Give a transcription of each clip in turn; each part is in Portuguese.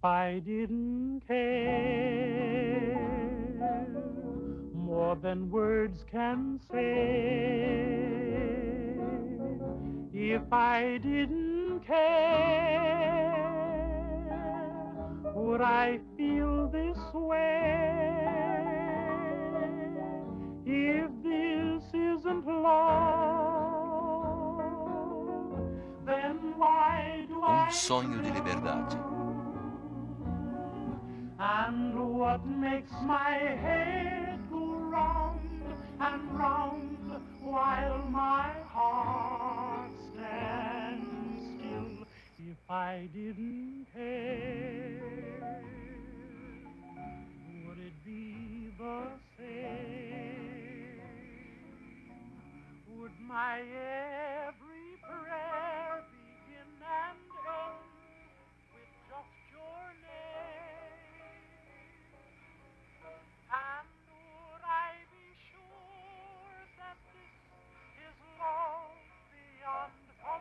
I didn't care more than words can say, if I didn't care, would I feel this way? If this isn't love, then why do I sonho de liberdade. And what makes my head go round and round while my heart stands still? If I didn't care, would it be the same? Would my every prayer begin and end with just your name? And would I be sure that this is love beyond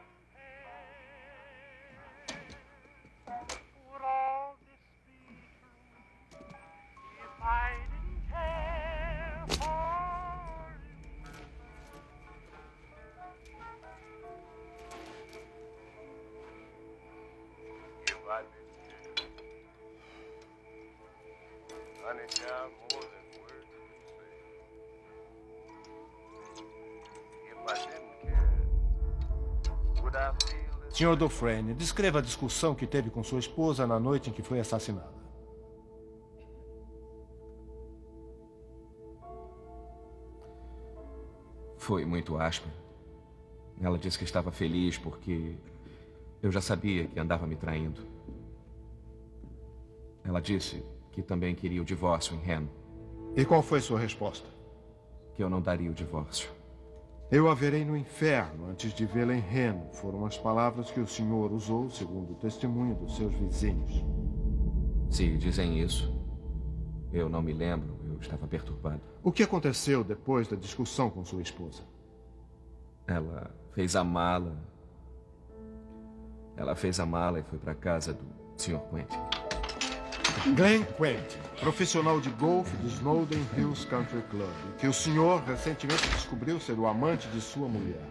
compare? Would all this be true if I didn't care for you? If I didn't care, honey, child, more than words can say. If I didn't care, would I feel this? Sr. Dufresne, descreva a discussão que teve com sua esposa na noite em que foi assassinada. Foi muito áspera. Ela disse que estava feliz porque eu já sabia que andava me traindo. Ela disse que também queria o divórcio em Hen. E qual foi sua resposta? Que eu não daria o divórcio. Eu a verei no inferno antes de vê-la em Hen. Foram as palavras que o senhor usou, segundo o testemunho dos seus vizinhos. Se dizem isso, eu não me lembro. Eu estava perturbado. O que aconteceu depois da discussão com sua esposa? Ela fez a mala. Ela fez a mala e foi para casa do Sr. Quentin. Glenn Quentin, profissional de golfe do Snowden Hills Country Club, que o senhor recentemente descobriu ser o amante de sua mulher.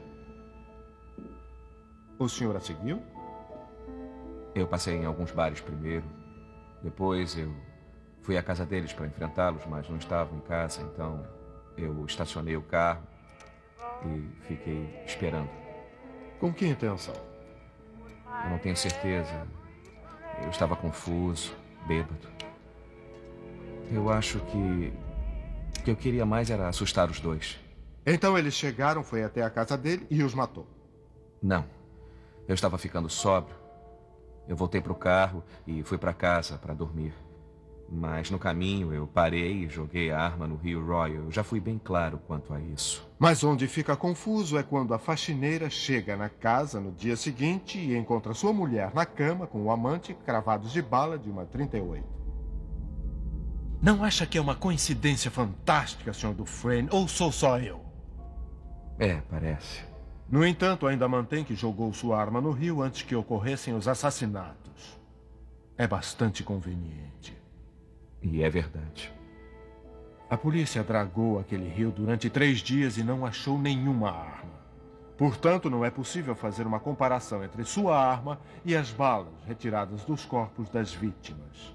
O senhor a seguiu? Eu passei em alguns bares primeiro. Depois eu fui à casa deles para enfrentá-los, mas não estavam em casa, então eu estacionei o carro e fiquei esperando. Com que intenção? Eu não tenho certeza. Eu estava confuso, bêbado. Eu acho que o que eu queria mais era assustar os dois. Então eles chegaram, foi até a casa dele e os matou? Não. Eu estava ficando sóbrio. Eu voltei para o carro e fui para casa para dormir. Mas no caminho eu parei e joguei a arma no Rio Royal. Eu já fui bem claro quanto a isso. Mas onde fica confuso é quando a faxineira chega na casa no dia seguinte e encontra sua mulher na cama com o amante cravados de bala de uma 38. Não acha que é uma coincidência fantástica, Sr. Dufresne, ou sou só eu? É, parece. No entanto, ainda mantém que jogou sua arma no rio antes que ocorressem os assassinatos. É bastante conveniente. E é verdade. A polícia dragou aquele rio durante 3 dias e não achou nenhuma arma. Portanto, não é possível fazer uma comparação entre sua arma e as balas retiradas dos corpos das vítimas.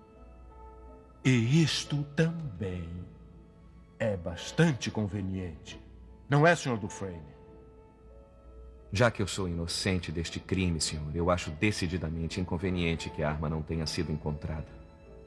E isto também é bastante conveniente. Não é, Sr. Dufresne? Já que eu sou inocente deste crime, senhor, eu acho decididamente inconveniente que a arma não tenha sido encontrada.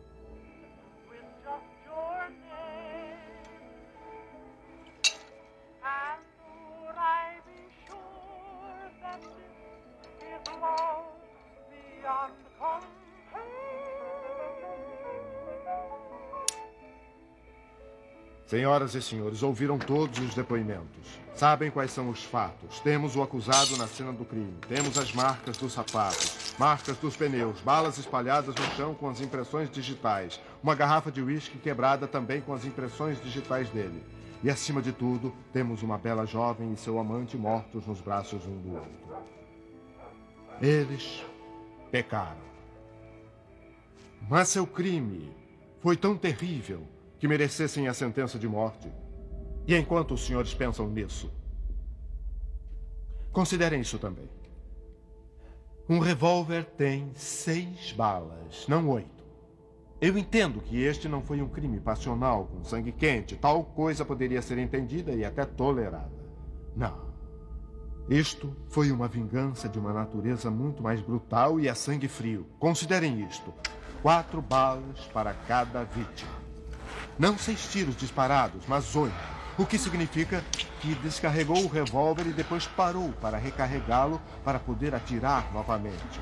Senhoras e senhores, ouviram todos os depoimentos. Sabem quais são os fatos. Temos o acusado na cena do crime. Temos as marcas dos sapatos, marcas dos pneus, balas espalhadas no chão com as impressões digitais, uma garrafa de uísque quebrada também com as impressões digitais dele. E, acima de tudo, temos uma bela jovem e seu amante mortos nos braços um do outro. Eles pecaram. Mas seu crime foi tão terrível que merecessem a sentença de morte. E enquanto os senhores pensam nisso, considerem isso também. Um revólver tem 6 balas, não 8. Eu entendo que este não foi um crime passional com sangue quente. Tal coisa poderia ser entendida e até tolerada. Não. Isto foi uma vingança de uma natureza muito mais brutal e a sangue frio. Considerem isto. 4 balas para cada vítima. Não 6 tiros disparados, mas 8. O que significa que descarregou o revólver e depois parou para recarregá-lo para poder atirar novamente.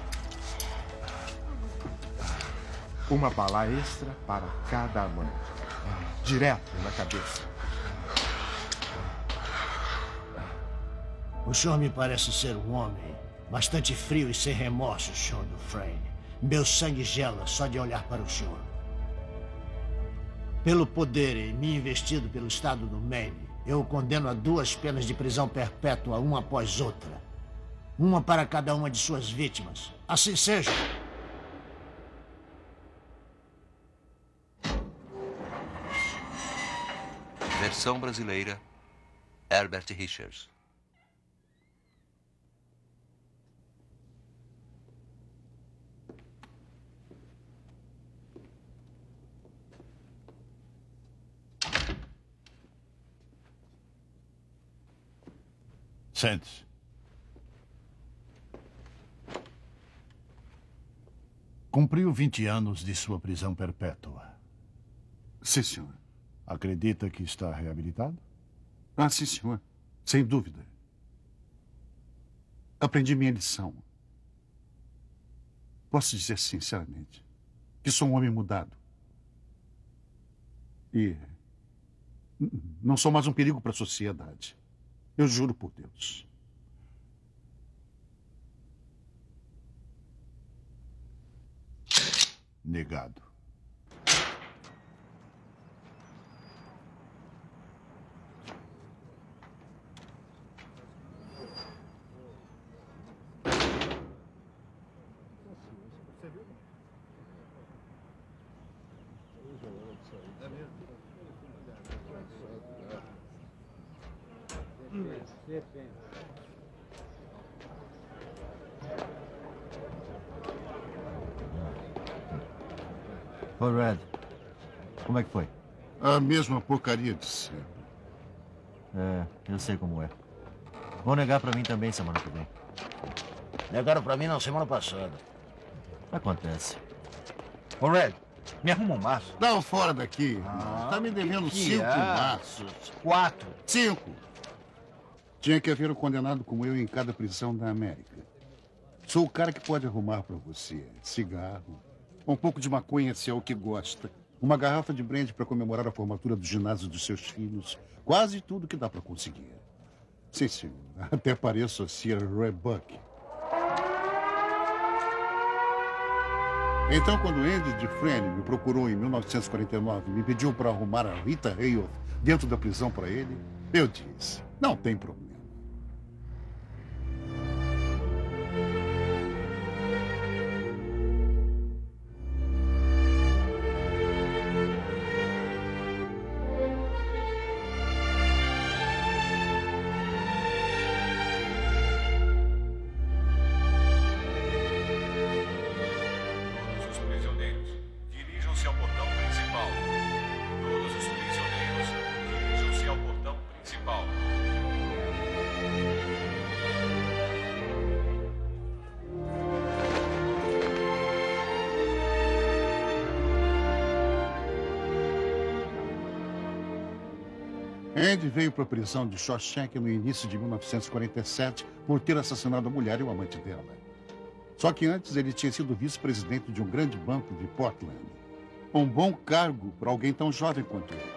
Uma bala extra para cada amante. Direto na cabeça. O senhor me parece ser um homem bastante frio e sem remorso, Sr. Dufresne. Meu sangue gela só de olhar para o senhor. Pelo poder em mim investido pelo estado do Maine, eu o condeno a 2 penas de prisão perpétua, uma após outra. Uma para cada uma de suas vítimas. Assim seja. Versão brasileira, Herbert Richards. Sente-se. Cumpriu 20 anos de sua prisão perpétua. Sim, senhor. Acredita que está reabilitado? Ah, sim, senhor. Sem dúvida. Aprendi minha lição. Posso dizer sinceramente que sou um homem mudado. E não sou mais um perigo para a sociedade. Eu juro por Deus. Negado. Oi, Red. Como é que foi? A mesma porcaria de sempre. É, eu sei como é. Vão negar pra mim também semana que vem. Negaram pra mim na semana passada. Acontece. Ô, Red, me arruma um maço. Dá fora daqui. Tá me devendo 5 maços. 4. 5. Tinha que haver um condenado como eu em cada prisão da América. Sou o cara que pode arrumar pra você cigarro, um pouco de maconha se é o que gosta, uma garrafa de brandy para comemorar a formatura do ginásio dos seus filhos. Quase tudo que dá para conseguir. Sim, senhor. Até pareço a Sir Roy Buck. Então, quando Andy Dufresne me procurou em 1949 e me pediu para arrumar a Rita Hayworth dentro da prisão para ele, eu disse, não tem problema. Andy veio para a prisão de Shawshank no início de 1947 por ter assassinado a mulher e o amante dela. Só que antes ele tinha sido vice-presidente de um grande banco de Portland. Um bom cargo para alguém tão jovem quanto ele.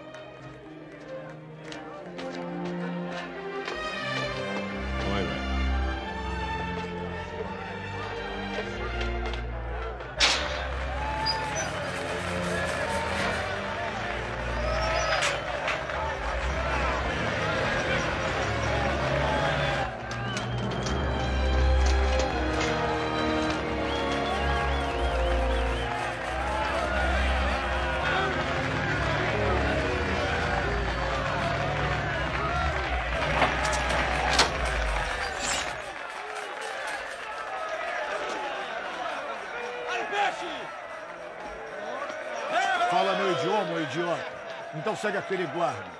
Segue aquele guarda.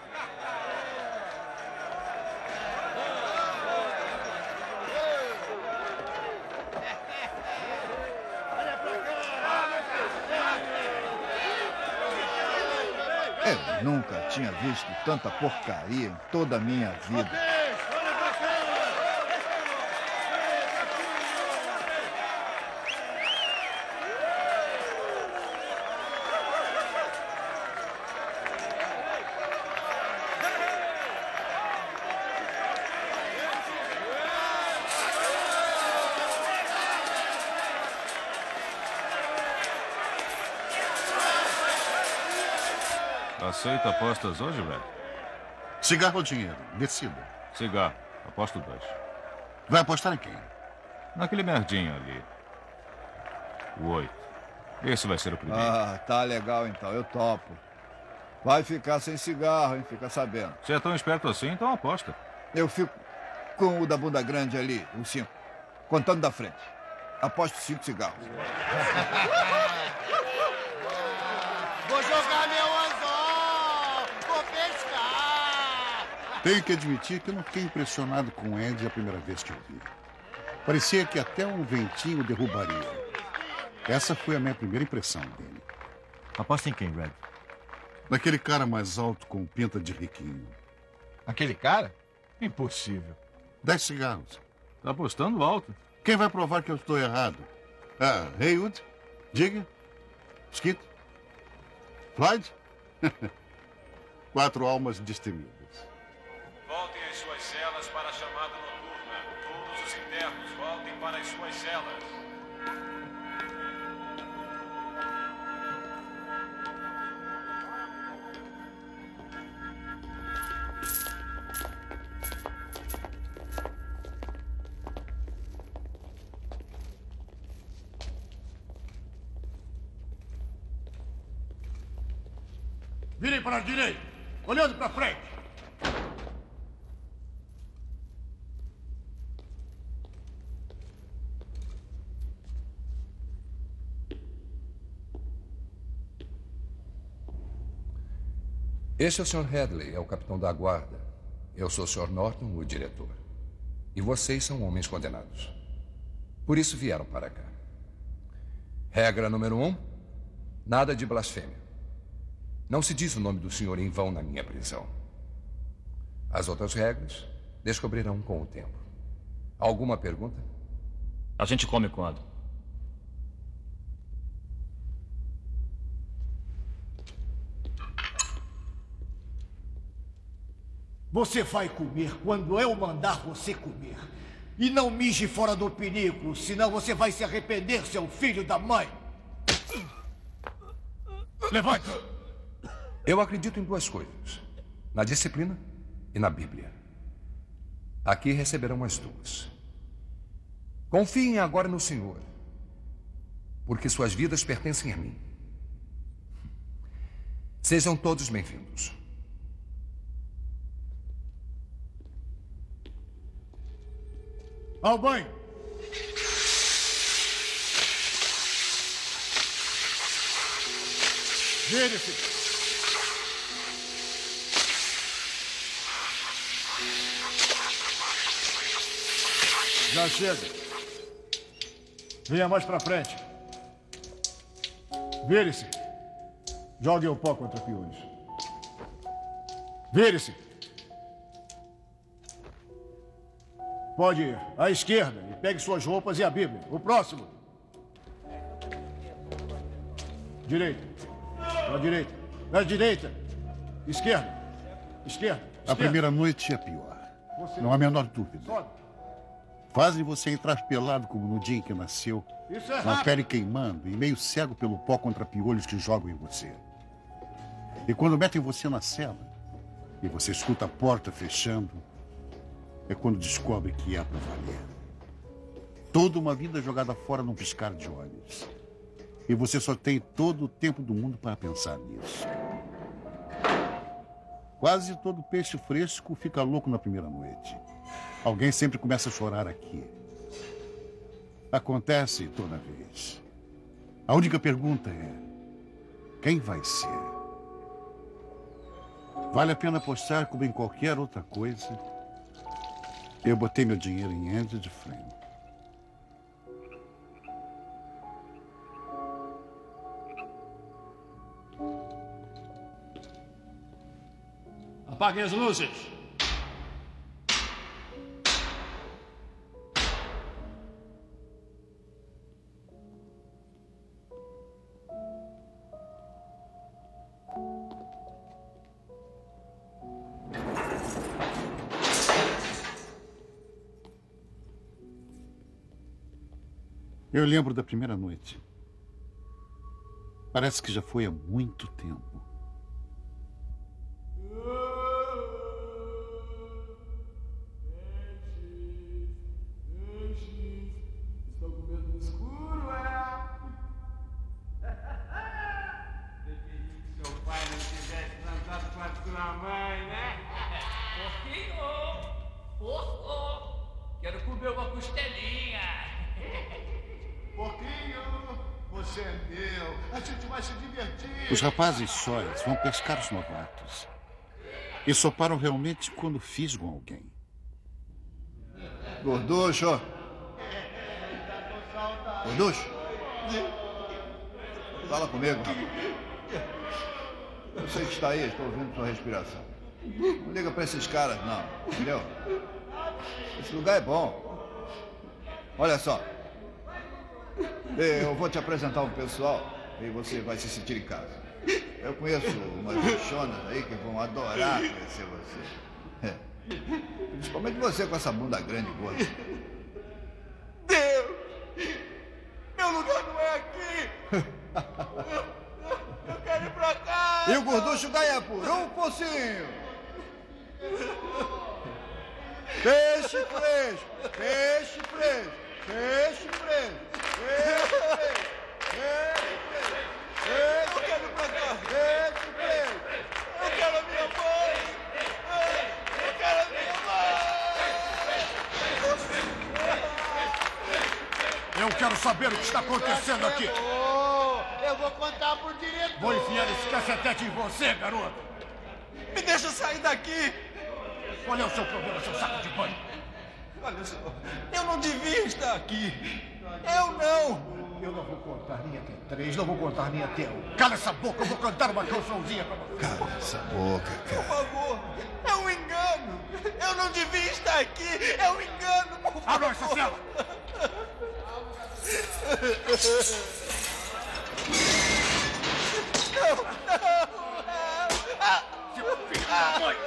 Eu nunca tinha visto tanta porcaria em toda a minha vida. Aceita apostas hoje, velho? Cigarro ou dinheiro? Decida. Cigarro. Aposto 2. Vai apostar em quem? Naquele merdinho ali. O 8. Esse vai ser o primeiro. Ah, tá legal então, eu topo. Vai ficar sem cigarro, hein? Fica sabendo. Se é tão esperto assim, então aposta. Eu fico com o da bunda grande ali, o 5. Contando da frente. Aposto 5 cigarros. Vou jogar meu anzol! Vou pescar! Tenho que admitir que eu não fiquei impressionado com o Ed a primeira vez que eu vi. Parecia que até um ventinho derrubaria. Essa foi a minha primeira impressão dele. Aposta em quem, Red? Naquele cara mais alto com pinta de riquinho. Aquele cara? Impossível. 10 cigarros. Tá apostando alto. Quem vai provar que eu estou errado? Ah, Haywood? Diga? Skid? Floyd? 4 almas destemidas. Voltem às suas celas para a chamada noturna. Todos os internos, voltem para as suas celas. Virem para a direita, olhando para frente. Este é o Sr. Hadley, é o capitão da guarda. Eu sou o Sr. Norton, o diretor. E vocês são homens condenados. Por isso vieram para cá. Regra número 1, nada de blasfêmia. Não se diz o nome do senhor em vão na minha prisão. As outras regras descobrirão com o tempo. Alguma pergunta? A gente come quando? Você vai comer quando eu mandar você comer. E não mije fora do pinico, senão você vai se arrepender, seu filho da mãe. Levante! Eu acredito em 2 coisas: na disciplina e na Bíblia. Aqui receberão as 2. Confiem agora no Senhor, porque suas vidas pertencem a mim. Sejam todos bem-vindos. Ao banho! Vire-se! Já chega. Venha mais pra frente. Vire-se. Jogue o pó contra piolhos. Vire-se. Pode ir à esquerda e pegue suas roupas e a Bíblia. O próximo. Direita. À direita. À direita. Esquerda. Esquerda. A primeira noite é pior. Não há a menor dúvida. Fazem você entrar pelado como no dia em que nasceu, Isso é com a rápido. pele queimando e meio cego pelo pó contra piolhos que jogam em você. E quando metem você na cela e você escuta a porta fechando, é quando descobre que é para valer. Toda uma vida jogada fora num piscar de olhos. E você só tem todo o tempo do mundo para pensar nisso. Quase todo peixe fresco fica louco na primeira noite. Alguém sempre começa a chorar aqui. Acontece toda vez. A única pergunta é: quem vai ser? Vale a pena apostar como em qualquer outra coisa. Eu botei meu dinheiro em Andy Dufresne. Apaguem as luzes. Eu lembro da primeira noite. Parece que já foi há muito tempo. Estou com medo no escuro, Preferia que seu pai não tivesse transado com a sua mãe, né? Porquinho! Quero comer uma costelinha. Porquinho, você é meu. A gente vai se divertir. Os rapazes sóis vão pescar os novatos. E só param realmente quando fisgam alguém. Gorducho! Gorducho! Fala comigo, rapaz. Eu sei que está aí, estou ouvindo sua respiração. Não liga para esses caras, não. Entendeu? Esse lugar é bom. Olha só. Eu vou te apresentar um pessoal e você vai se sentir em casa. Eu conheço umas bichonas aí que vão adorar conhecer você. Principalmente você com essa bunda grande e gorda. Deus! Meu lugar não é aqui! Eu quero ir pra casa! E o gorducho ganha por um pocinho! Peixe fresco! Peixe fresco! Peixe fresco! Peixe fresco! Eu quero ir pra casa! Peixe fresco! Eu quero a minha mãe! Eu quero a minha mãe! Eu quero saber o que está acontecendo aqui. Eu vou contar pro diretor! Vou enfiar esse cacetete em você, garoto. Me deixa sair daqui! Qual é o seu problema, seu saco de banho? Olha só, eu não devia estar aqui. Eu não. Eu não vou contar nem até 3, não vou contar nem até 1. Cala essa boca, eu vou cantar uma cançãozinha pra você. Cala essa boca, Por favor, é um engano. Eu não devia estar aqui. É um engano, por favor. Abra essa cela. Seu filho da mãe.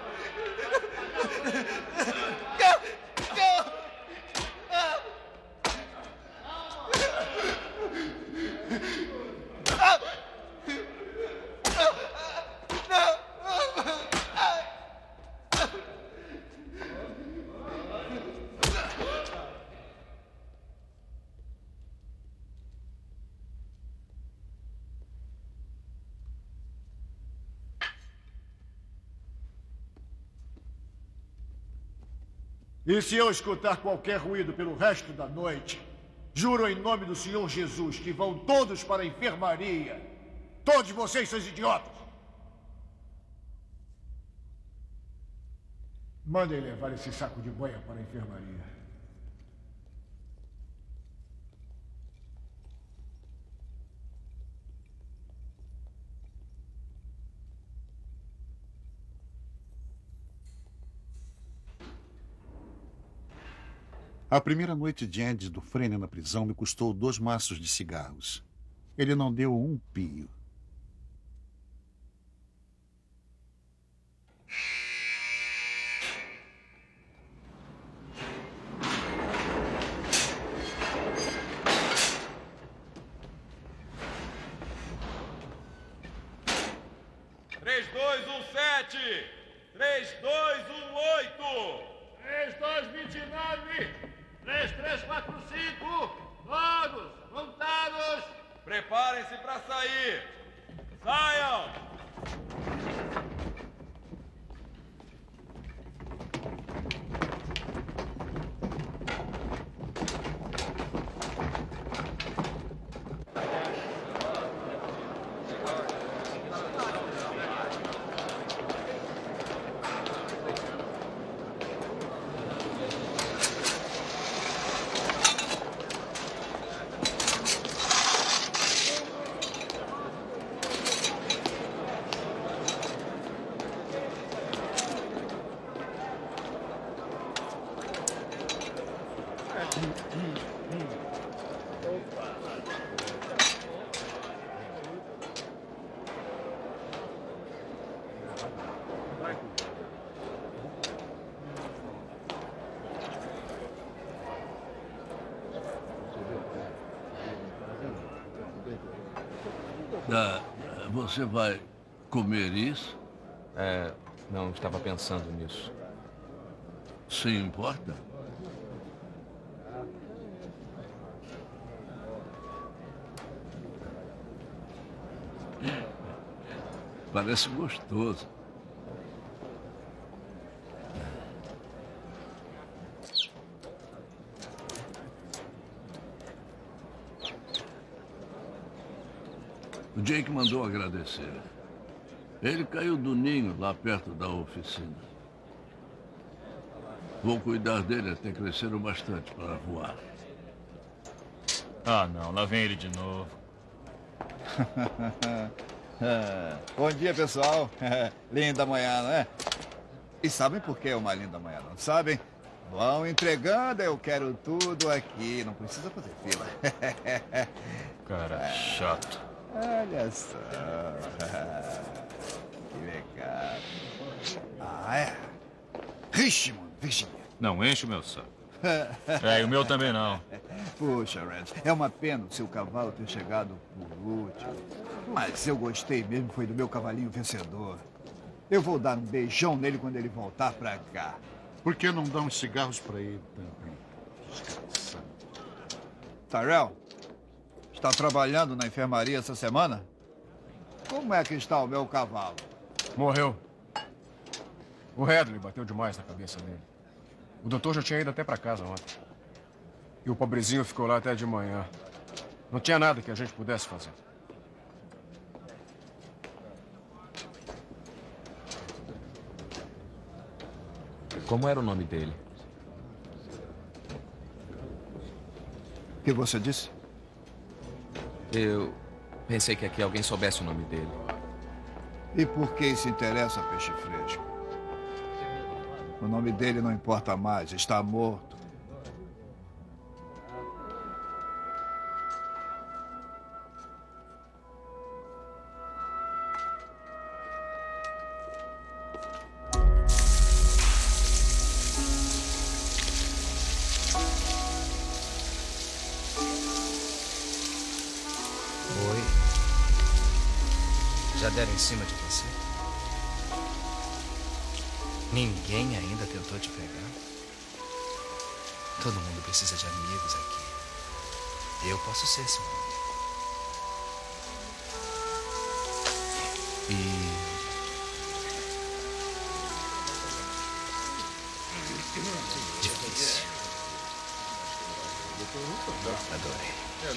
E se eu escutar qualquer ruído pelo resto da noite, juro em nome do Senhor Jesus que vão todos para a enfermaria. Todos vocês, seus idiotas. Mandem levar esse saco de boia para a enfermaria. A primeira noite de Andy Dufresne na prisão me custou 2 maços de cigarros. Ele não deu um pio. Três, 2, 1, 7. 3, 2, 1, 8. 3, 2, 29. 3, 3, 4, 5. Todos montados. Preparem-se para sair. Saiam. Você vai comer isso? Não estava pensando nisso. Se importa? Parece gostoso. O Jake mandou agradecer. Ele caiu do ninho lá perto da oficina. Vou cuidar dele até crescer o bastante para voar. Ah, não. Lá vem ele de novo. Bom dia, pessoal. Linda manhã, não é? E sabem por que é uma linda manhã, não sabem? Vão entregando, eu quero tudo aqui. Não precisa fazer fila. Cara chato. Olha só. Que legal. Ah, é? Richmond, Virginia. Não enche o meu saco. E o meu também não. Puxa, Red, é uma pena o seu cavalo ter chegado por último. Mas eu gostei mesmo, foi do meu cavalinho vencedor. Eu vou dar um beijão nele quando ele voltar pra cá. Por que não dá uns cigarros pra ele também? Descansando. Tyrell, está trabalhando na enfermaria essa semana? Como é que está o meu cavalo? Morreu. O Hadley bateu demais na cabeça dele. O doutor já tinha ido até pra casa ontem. E o pobrezinho ficou lá até de manhã. Não tinha nada que a gente pudesse fazer. Como era o nome dele? O que você disse? Eu pensei que aqui alguém soubesse o nome dele. E por que isso interessa, peixe fresco? O nome dele não importa mais, está morto. Oi. Já deram em cima de você? Ninguém ainda tentou te pegar? Todo mundo precisa de amigos aqui. Eu posso ser seu amigo. Difícil. Adorei.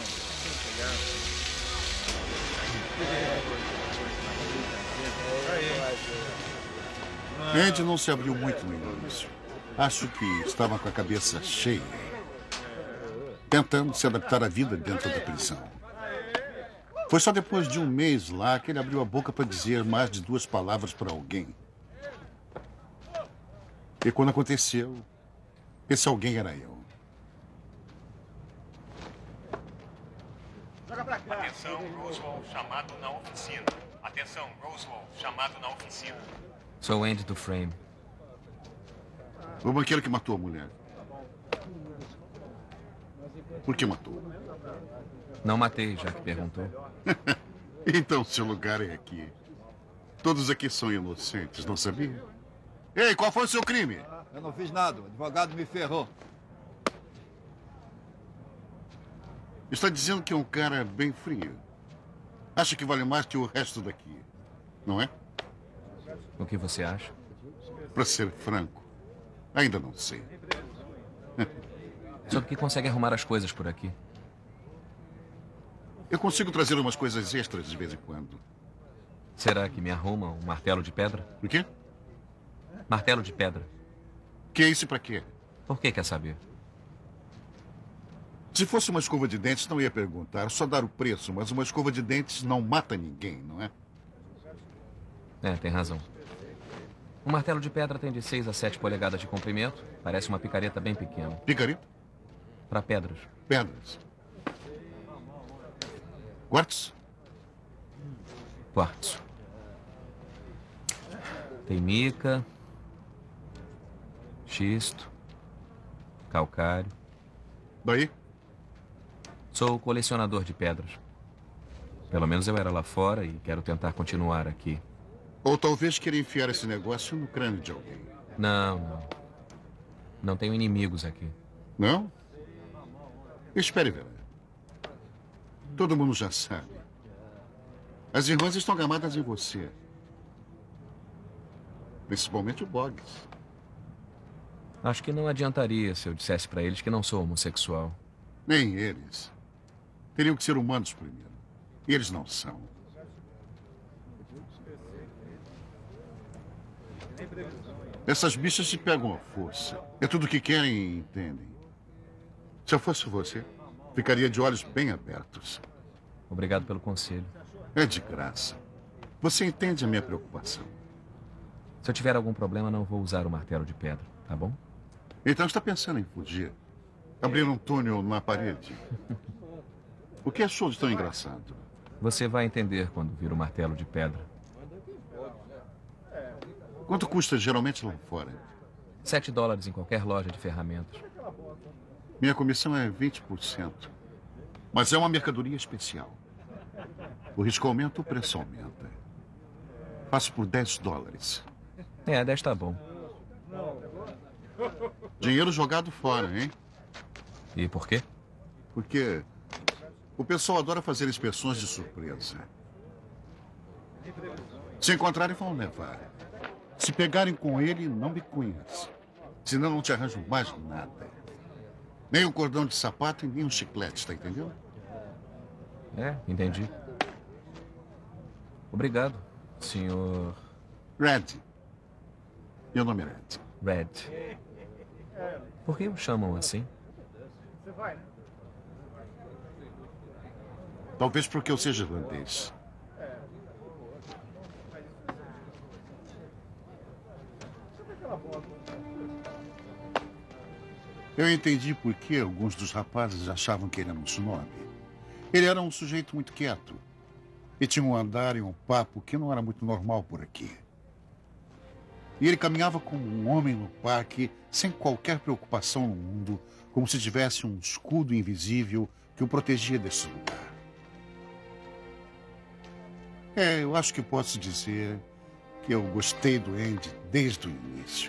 Andy não se abriu muito no início. Acho que estava com a cabeça cheia, tentando se adaptar à vida dentro da prisão. Foi só depois de um mês lá que ele abriu a boca para dizer mais de 2 palavras para alguém. E quando aconteceu, esse alguém era eu. Atenção, Roswell, chamado na oficina. Atenção, Roswell, chamado na oficina. Sou Andy do Frame. O banqueiro que matou a mulher. Por que matou? Não matei, já que perguntou. Então seu lugar é aqui. Todos aqui são inocentes, não sabia? Ei, qual foi o seu crime? Eu não fiz nada, o advogado me ferrou. Está dizendo que é um cara bem frio. Acha que vale mais que o resto daqui, não é? O que você acha? Para ser franco, ainda não sei. Sobre que consegue arrumar as coisas por aqui. Eu consigo trazer umas coisas extras de vez em quando. Será que me arruma um martelo de pedra? O quê? Martelo de pedra. Que é isso e pra quê? Por que quer saber? Se fosse uma escova de dentes, não ia perguntar, só dar o preço. Mas uma escova de dentes não mata ninguém, não é? É, tem razão. Um martelo de pedra tem de 6 a 7 polegadas de comprimento. Parece uma picareta bem pequena. Picareta? Para Pedras. Pedras. Quartzo? Quartzo. Tem mica, xisto, calcário. Daí? Sou colecionador de pedras. Pelo menos eu era lá fora e quero tentar continuar aqui. Ou talvez queira enfiar esse negócio no crânio de alguém. Não. Não tenho inimigos aqui. Não? Espere ver. Todo mundo já sabe. As irmãs estão gamadas em você. Principalmente o Boggs. Acho que não adiantaria se eu dissesse para eles que não sou homossexual. Nem eles. Teriam que ser humanos primeiro. E eles não são. Essas bichas te pegam à força. É tudo o que querem e entendem. Se eu fosse você, ficaria de olhos bem abertos. Obrigado pelo conselho. É de graça. Você entende a minha preocupação. Se eu tiver algum problema, não vou usar o martelo de pedra, tá bom? Então está pensando em fugir? Abrir um túnel na parede? O que achou de tão engraçado? Você vai entender quando vir o martelo de pedra. Quanto custa geralmente lá fora? $7 em qualquer loja de ferramentas. Minha comissão é 20%. Mas é uma mercadoria especial. O risco aumenta, o preço aumenta. Faço por $10. 10 tá bom. Dinheiro jogado fora, hein? E por quê? Porque o pessoal adora fazer inspeções de surpresa. Se encontrarem, vão levar. Se pegarem com ele, não me conhece. Senão não te arranjo mais nada. Nem um cordão de sapato e nem um chiclete, tá entendendo? Entendi. Obrigado, senhor... Red. Meu nome é Red. Red. Por que o chamam assim? Talvez porque eu seja irlandês. Eu entendi por que alguns dos rapazes achavam que ele era um snob. Ele era um sujeito muito quieto. E tinha um andar e um papo que não era muito normal por aqui. E ele caminhava como um homem no parque, sem qualquer preocupação no mundo, como se tivesse um escudo invisível que o protegia desse lugar. Eu acho que posso dizer que eu gostei do Andy desde o início.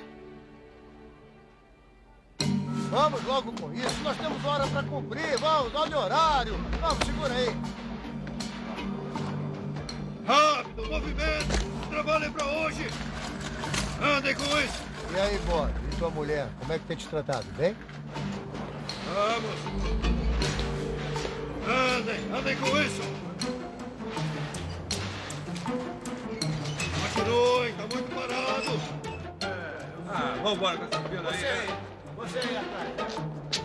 Vamos logo com isso, nós temos hora para cumprir. Vamos, olha o horário. Vamos, segura aí. Rápido, movimento! Trabalhem pra hoje! Andem com isso! E aí, Bob? E tua mulher? Como é que tem te tratado? Bem? Vamos! Andem com isso! Continuem, tá muito parado! Vambora com essa fila aí! Você aí atrás!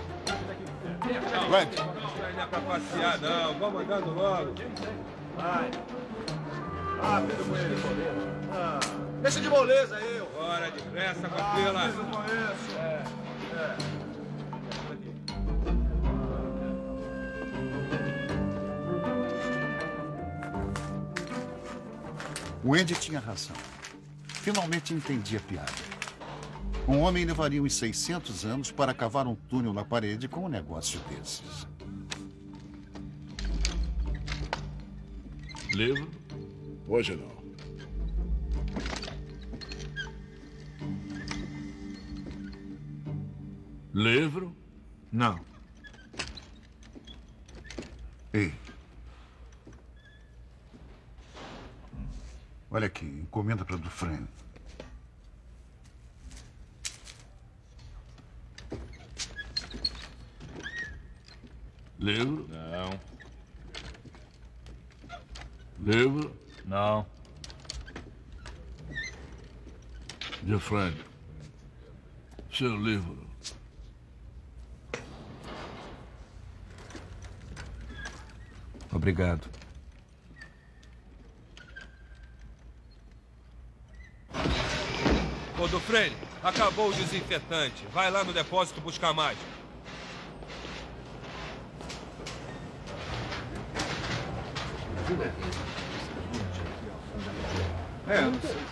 Red! Não é pra passear, não. Vamos andando logo. Vai! Rápido com ele, Deixa de moleza aí, eu! Bora, depressa com a fila! O Andy tinha razão. Finalmente entendi a piada. Um homem levaria uns 600 anos para cavar um túnel na parede com um negócio desses. Livro? Hoje não. Livro? Não. Ei. Olha aqui, encomenda para Dufresne. Livro? Não. Livro? Não. Dufresne. Seu livro. Obrigado. Ô, Dufresne, acabou o desinfetante. Vai lá no depósito buscar mais. não sei.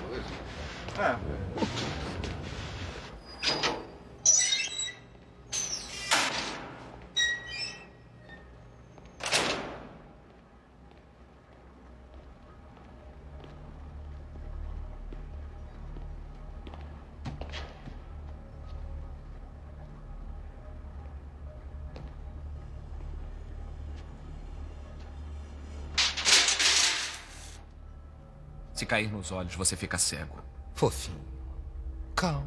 Se cair nos olhos, você fica cego. Fofinho. Calma.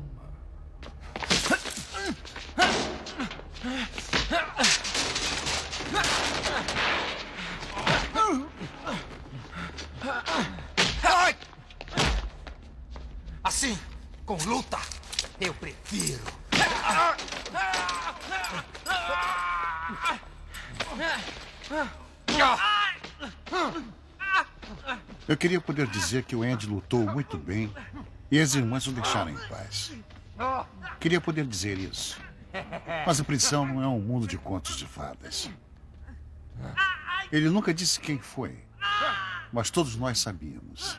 Assim, com luta, eu prefiro. Eu queria poder dizer que o Andy lutou muito bem e as irmãs o deixaram em paz. Queria poder dizer isso. Mas a prisão não é um mundo de contos de fadas. Ele nunca disse quem foi, mas todos nós sabíamos.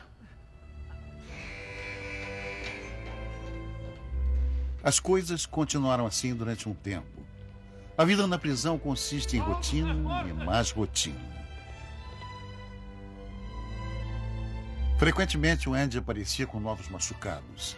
As coisas continuaram assim durante um tempo. A vida na prisão consiste em rotina e mais rotina. Frequentemente, o Andy aparecia com novos machucados.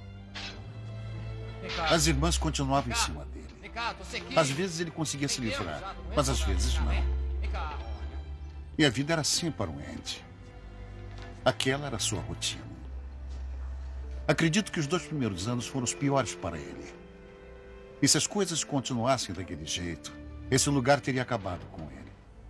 As irmãs continuavam em cima dele. Às vezes ele conseguia se livrar, mas às vezes não. E a vida era assim para o Andy. Aquela era a sua rotina. Acredito que os 2 primeiros anos foram os piores para ele. E se as coisas continuassem daquele jeito, esse lugar teria acabado com ele.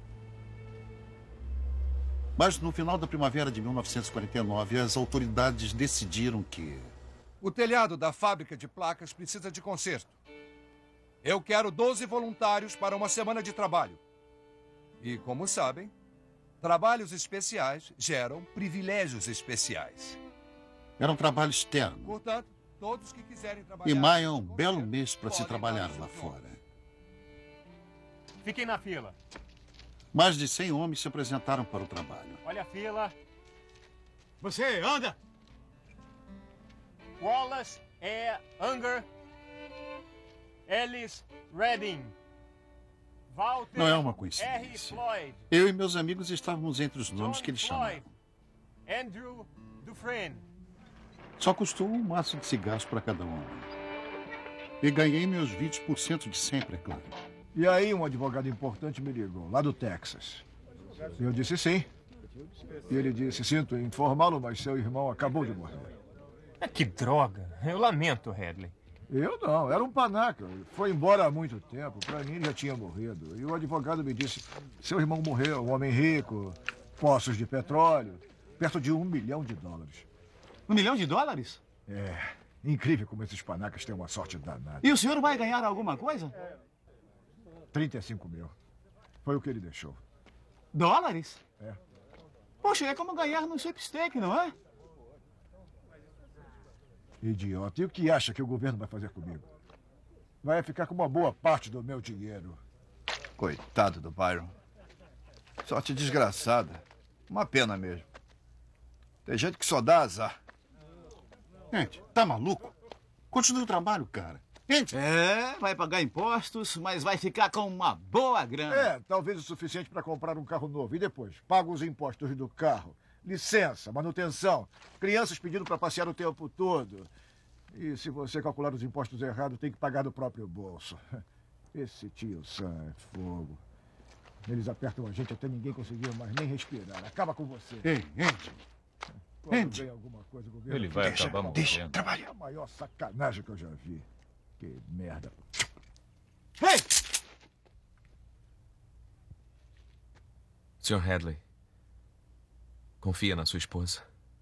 Mas no final da primavera de 1949, as autoridades decidiram que... O telhado da fábrica de placas precisa de conserto. Eu quero 12 voluntários para uma semana de trabalho. E, como sabem, trabalhos especiais geram privilégios especiais. Era um trabalho externo. Portanto, todos que quiserem trabalhar... E maio é um belo mês para se trabalhar lá fora. Fiquem na fila. Mais de 100 homens se apresentaram para o trabalho. Olha a fila. Você, anda! Wallace E. Unger. Ellis Redding. Walter Não é uma R. coincidência. Floyd. Eu e meus amigos estávamos entre os nomes que eles chamaram. Andrew Dufresne. Só custou um maço de cigarros para cada um. E ganhei meus 20% de sempre, é claro. E aí um advogado importante me ligou, lá do Texas. Eu disse sim. E ele disse, sinto informá-lo, mas seu irmão acabou de morrer. Que droga. Eu lamento, Hadley. Eu não, era um panaca. Foi embora há muito tempo. Para mim ele já tinha morrido. E o advogado me disse, seu irmão morreu, um homem rico, poços de petróleo, perto de $1 milhão. $1 milhão? É, incrível como esses panacas têm uma sorte danada. E o senhor vai ganhar alguma coisa? 35 mil. Foi o que ele deixou. Dólares? É. Poxa, é como ganhar no sweepstake, não é? Idiota. E o que acha que o governo vai fazer comigo? Vai ficar com uma boa parte do meu dinheiro. Coitado do Byron. Sorte desgraçada. Uma pena mesmo. Tem gente que só dá azar. Gente, tá maluco? Continue o trabalho, cara. Gente! É, vai pagar impostos, mas vai ficar com uma boa grana. É, talvez o suficiente para comprar um carro novo. E depois, paga os impostos do carro. Licença, manutenção, crianças pedindo para passear o tempo todo. E se você calcular os impostos errados, tem que pagar do próprio bolso. Esse tio Sam é fogo. Eles apertam a gente até ninguém conseguir mais nem respirar. Acaba com você. Ei, Andy. Quando vem alguma coisa, o governo... Ele vai acabar morrendo. Deixa trabalhar. É a maior sacanagem que eu já vi. Que merda. Ei! Sr. Hadley, confia na sua esposa?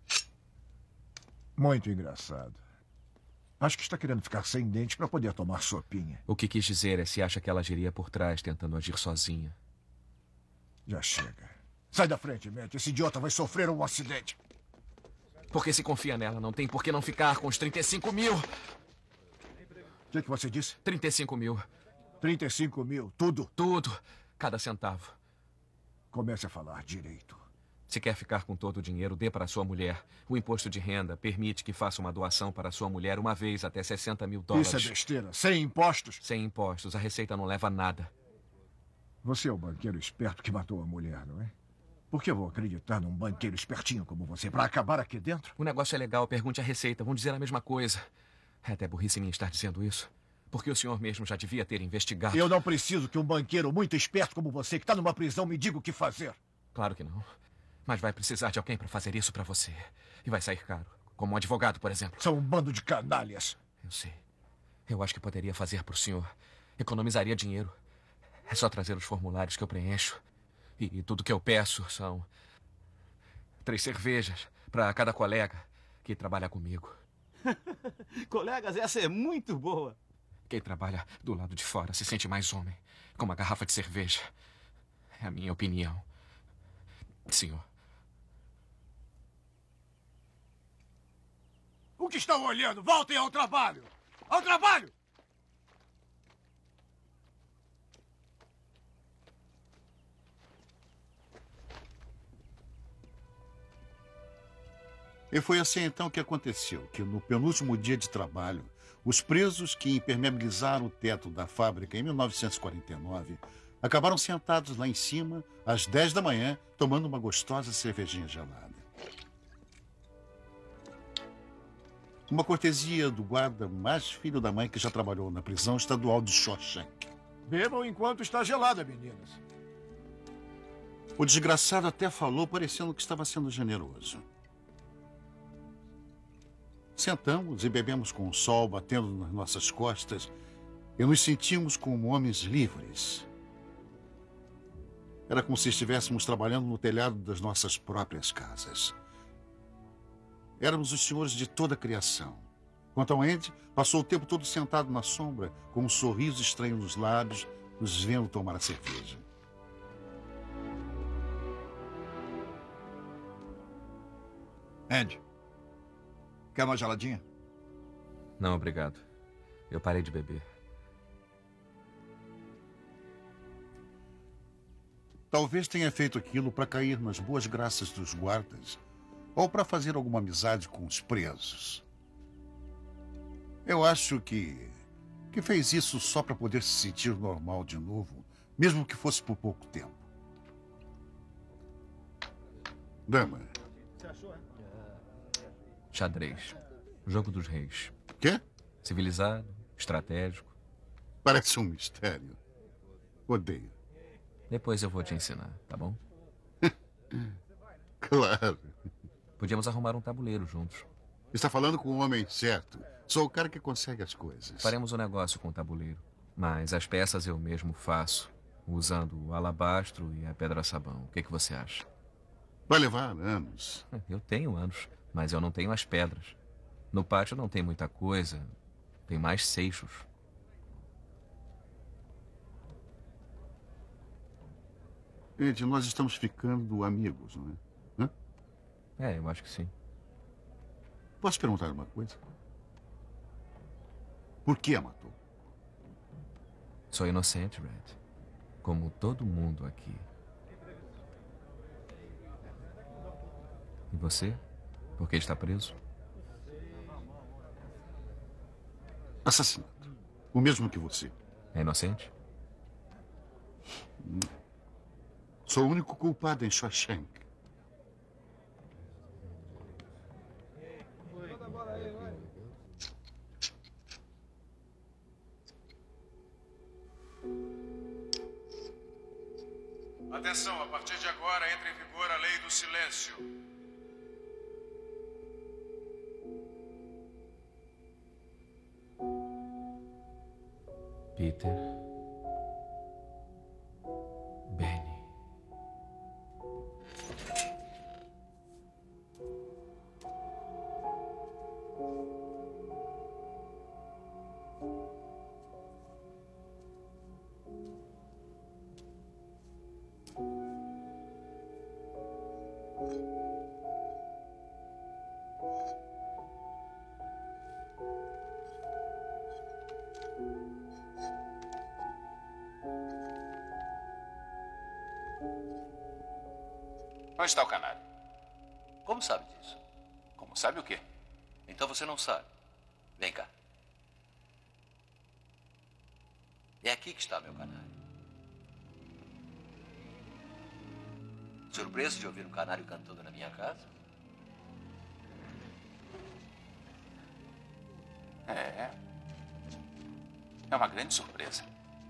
Muito engraçado. Acho que está querendo ficar sem dente para poder tomar sopinha. O que quis dizer é se acha que ela agiria por trás, tentando agir sozinha. Já chega. Sai da frente, Matt. Esse idiota vai sofrer um acidente. Porque se confia nela, não tem por que não ficar com os 35 mil. O que você disse? 35 mil. 35 mil? Tudo? Tudo. Cada centavo. Comece a falar direito. Se quer ficar com todo o dinheiro, dê para sua mulher. O imposto de renda permite que faça uma doação para sua mulher uma vez até $60 mil. Isso é besteira. Sem impostos? Sem impostos. A Receita não leva nada. Você é o banqueiro esperto que matou a mulher, não é? Por que eu vou acreditar num banqueiro espertinho como você para acabar aqui dentro? O negócio é legal. Pergunte à Receita. Vão dizer a mesma coisa. É até burrice minha estar dizendo isso. Porque o senhor mesmo já devia ter investigado. Eu não preciso que um banqueiro muito esperto como você, que está numa prisão, me diga o que fazer. Claro que não. Mas vai precisar de alguém para fazer isso para você. E vai sair caro. Como um advogado, por exemplo. São um bando de canalhas. Eu sei. Eu acho que poderia fazer para o senhor. Economizaria dinheiro. É só trazer os formulários que eu preencho. E tudo que eu peço são 3 cervejas para cada colega que trabalha comigo. Colegas, essa é muito boa. Quem trabalha do lado de fora se sente mais homem. Com uma garrafa de cerveja. É a minha opinião. Senhor. O que estão olhando? Voltem ao trabalho! Ao trabalho! E foi assim então que aconteceu, que no penúltimo dia de trabalho, os presos que impermeabilizaram o teto da fábrica em 1949 acabaram sentados lá em cima, às 10 da manhã, tomando uma gostosa cervejinha gelada. Uma cortesia do guarda mais filho da mãe que já trabalhou na prisão estadual de Shawshank. Bebam enquanto está gelada, meninas. O desgraçado até falou, parecendo que estava sendo generoso. Sentamos e bebemos com o sol batendo nas nossas costas e nos sentimos como homens livres. Era como se estivéssemos trabalhando no telhado das nossas próprias casas. Éramos os senhores de toda a criação. Quanto ao Andy, passou o tempo todo sentado na sombra, com um sorriso estranho nos lábios, nos vendo tomar a cerveja. Andy, quer uma geladinha? Não, obrigado. Eu parei de beber. Talvez tenha feito aquilo para cair nas boas graças dos guardas ou para fazer alguma amizade com os presos. Eu acho que fez isso só para poder se sentir normal de novo, mesmo que fosse por pouco tempo. Dama. Xadrez. Jogo dos reis. Quê? Civilizado, estratégico. Parece um mistério. Odeio. Depois eu vou te ensinar, tá bom? Claro. Podíamos arrumar um tabuleiro juntos. Está falando com o homem certo. Sou o cara que consegue as coisas. Faremos um negócio com o tabuleiro. Mas as peças eu mesmo faço, usando o alabastro e a pedra-sabão. O que você acha? Vai levar anos. Eu tenho anos, mas eu não tenho as pedras. No pátio não tem muita coisa. Tem mais seixos. Ed, nós estamos ficando amigos, não é? É, eu acho que sim. Posso perguntar uma coisa? Por que a matou? Sou inocente, Red. Como todo mundo aqui. E você? Por que está preso? Assassinato. O mesmo que você. É inocente? Sou o único culpado em Shawshank. Atenção, a partir de agora entra em vigor a lei do silêncio. Peter. Benny. Onde está o canário? Como sabe disso? Como sabe o quê? Então você não sabe. Vem cá. É aqui que está meu canário. Surpreso de ouvir um canário cantando na minha casa? É uma grande surpresa.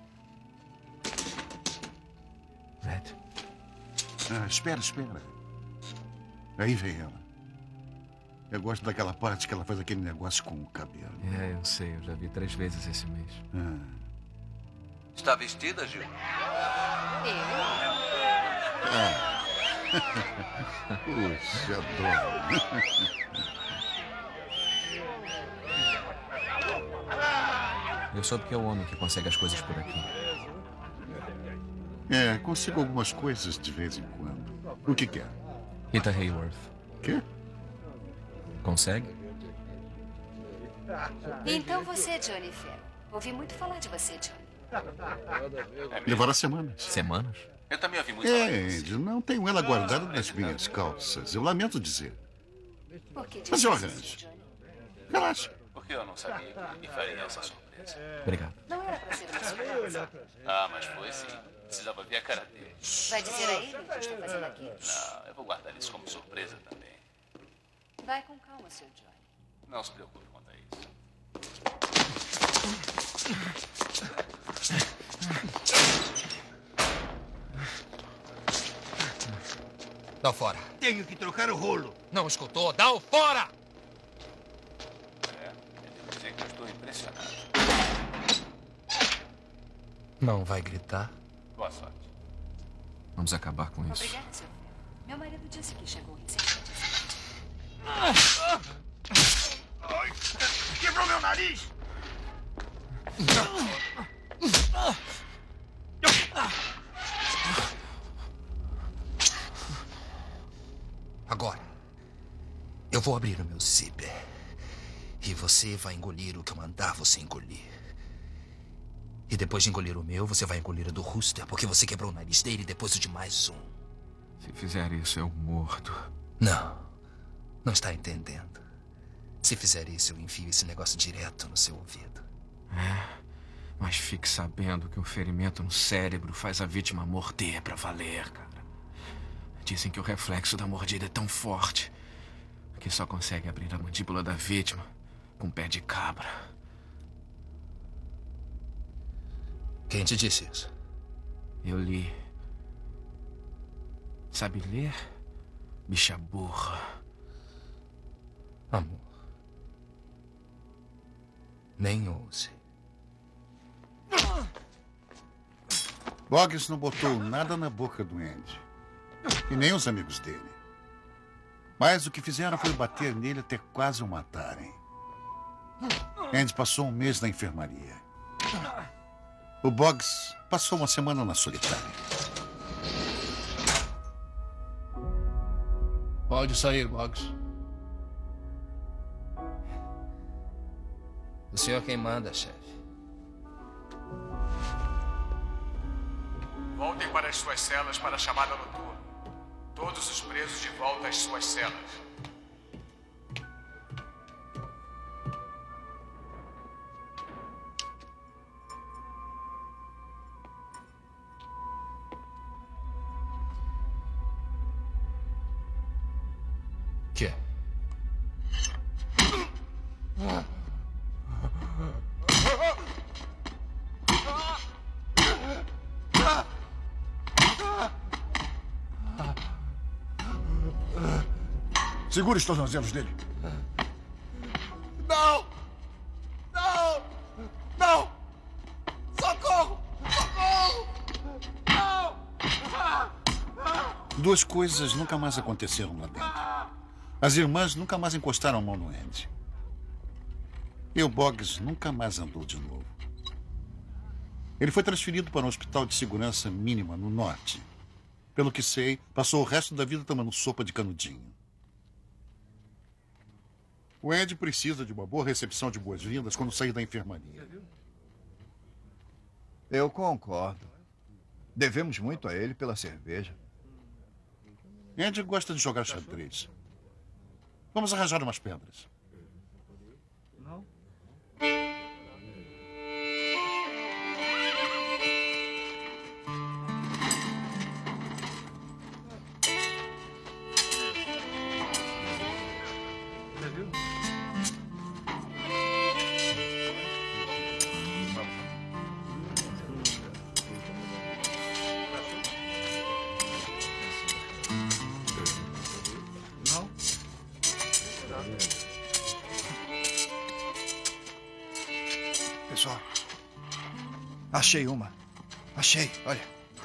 Red. Espera. Aí vem ela. Eu gosto daquela parte que ela faz aquele negócio com o cabelo. Eu sei. Eu já vi 3 vezes esse mês. Está vestida, Gil? Puxa, adoro. Eu soube que é o homem que consegue as coisas por aqui. Consigo algumas coisas de vez em quando. O que quer? Rita Hayworth. Quê? Consegue? Então você, Jennifer. Ouvi muito falar de você, Johnny. Levará semanas. Semanas? Eu também ouvi muito falar disso. Andy, não tenho ela guardada nas minhas calças. Eu lamento dizer. Mas eu arranjo. Relaxa. Porque eu não sabia que me faria essa surpresa. Obrigado. Não era pra ser uma surpresa. Mas foi sim. Precisava ver a cara dele. Vai dizer a ele o que estou fazendo aqui? Não, eu vou guardar isso como surpresa também. Vai com calma, Sr. Johnny. Não se preocupe quanto a isso. Dá-o fora. Tenho que trocar o rolo. Não escutou? Dá-o fora! Devo dizer que eu estou impressionado. Não vai gritar? Boa sorte. Vamos acabar com isso. Obrigada, Sr. Meu marido disse que chegou recentemente. Quebrou meu nariz! Agora, eu vou abrir o meu zíper. E você vai engolir o que eu mandar você engolir. E depois de engolir o meu, você vai engolir o do Rooster, porque você quebrou o nariz dele depois de mais um. Se fizer isso, eu mordo. Não está entendendo. Se fizer isso, eu enfio esse negócio direto no seu ouvido. Mas fique sabendo que um ferimento no cérebro faz a vítima morder pra valer, cara. Dizem que o reflexo da mordida é tão forte que só consegue abrir a mandíbula da vítima com pé de cabra. Quem te disse isso? Eu li. Sabe ler? Bicha burra. Amor. Nem ouse. Boggs não botou nada na boca do Andy. E nem os amigos dele. Mas o que fizeram foi bater nele até quase o matarem. Andy passou 1 mês na enfermaria. O Boggs passou 1 semana na solitária. Pode sair, Boggs. O senhor quem manda, chefe. Voltem para as suas celas para a chamada noturna. Todos os presos de volta às suas celas. Que? Segure os tornozelos dele. Não! Não! Não! Socorro! Socorro! Não! 2 coisas nunca mais aconteceram lá dentro. As irmãs nunca mais encostaram a mão no Andy. E o Boggs nunca mais andou de novo. Ele foi transferido para um hospital de segurança mínima no norte. Pelo que sei, passou o resto da vida tomando sopa de canudinho. O Andy precisa de uma boa recepção de boas-vindas quando sair da enfermaria. Eu concordo. Devemos muito a ele pela cerveja. Andy gosta de jogar xadrez. Vamos arranjar umas pedras. Não? Já viu? Não? Pessoal, achei uma. Achei, olha.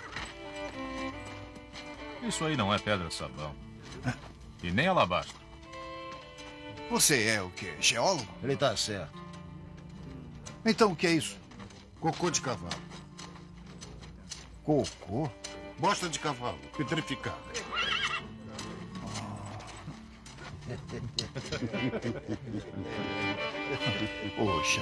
Isso aí não é pedra-sabão. E nem alabastro. Você é o quê? Geólogo? Ele tá certo. Então o que é isso? Cocô de cavalo. Cocô? Bosta de cavalo, petrificada. Poxa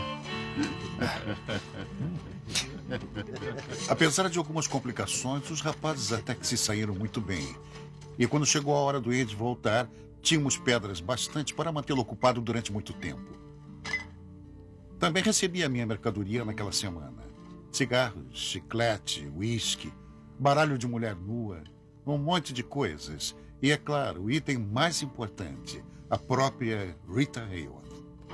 vida. Apesar de algumas complicações, os rapazes até que se saíram muito bem. E quando chegou a hora do Ed voltar, tínhamos pedras bastante para mantê-lo ocupado durante muito tempo. Também recebi a minha mercadoria naquela semana. Cigarros, chiclete, uísque, baralho de mulher nua, um monte de coisas. E, é claro, o item mais importante, a própria Rita Hayworth.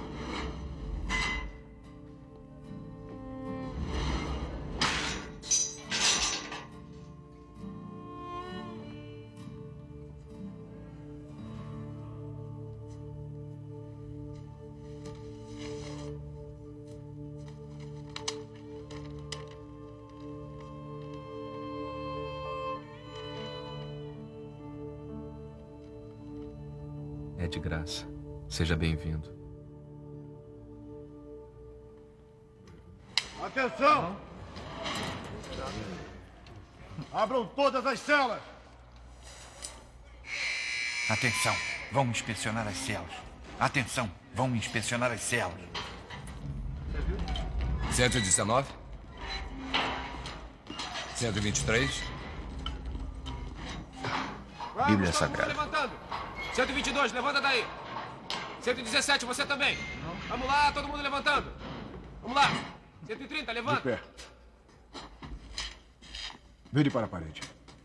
É de graça. Seja bem-vindo. Atenção! Abram todas as celas! Atenção, vamos inspecionar as celas. Atenção, vamos inspecionar as celas. 119? 123? Bíblia Sagrada. Levantando. 122, levanta daí. 117, você também. Vamos lá, todo mundo levantando. Vamos lá. 130, levanta. De pé. Vire para a parede.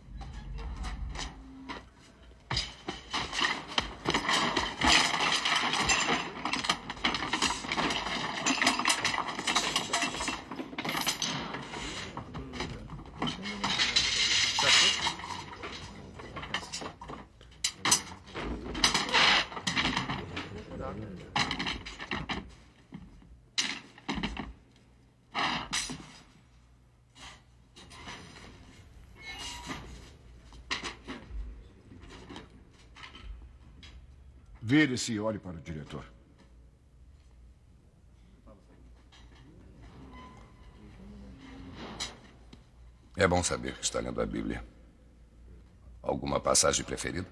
Vire-se e olhe para o diretor. É bom saber que está lendo a Bíblia. Alguma passagem preferida?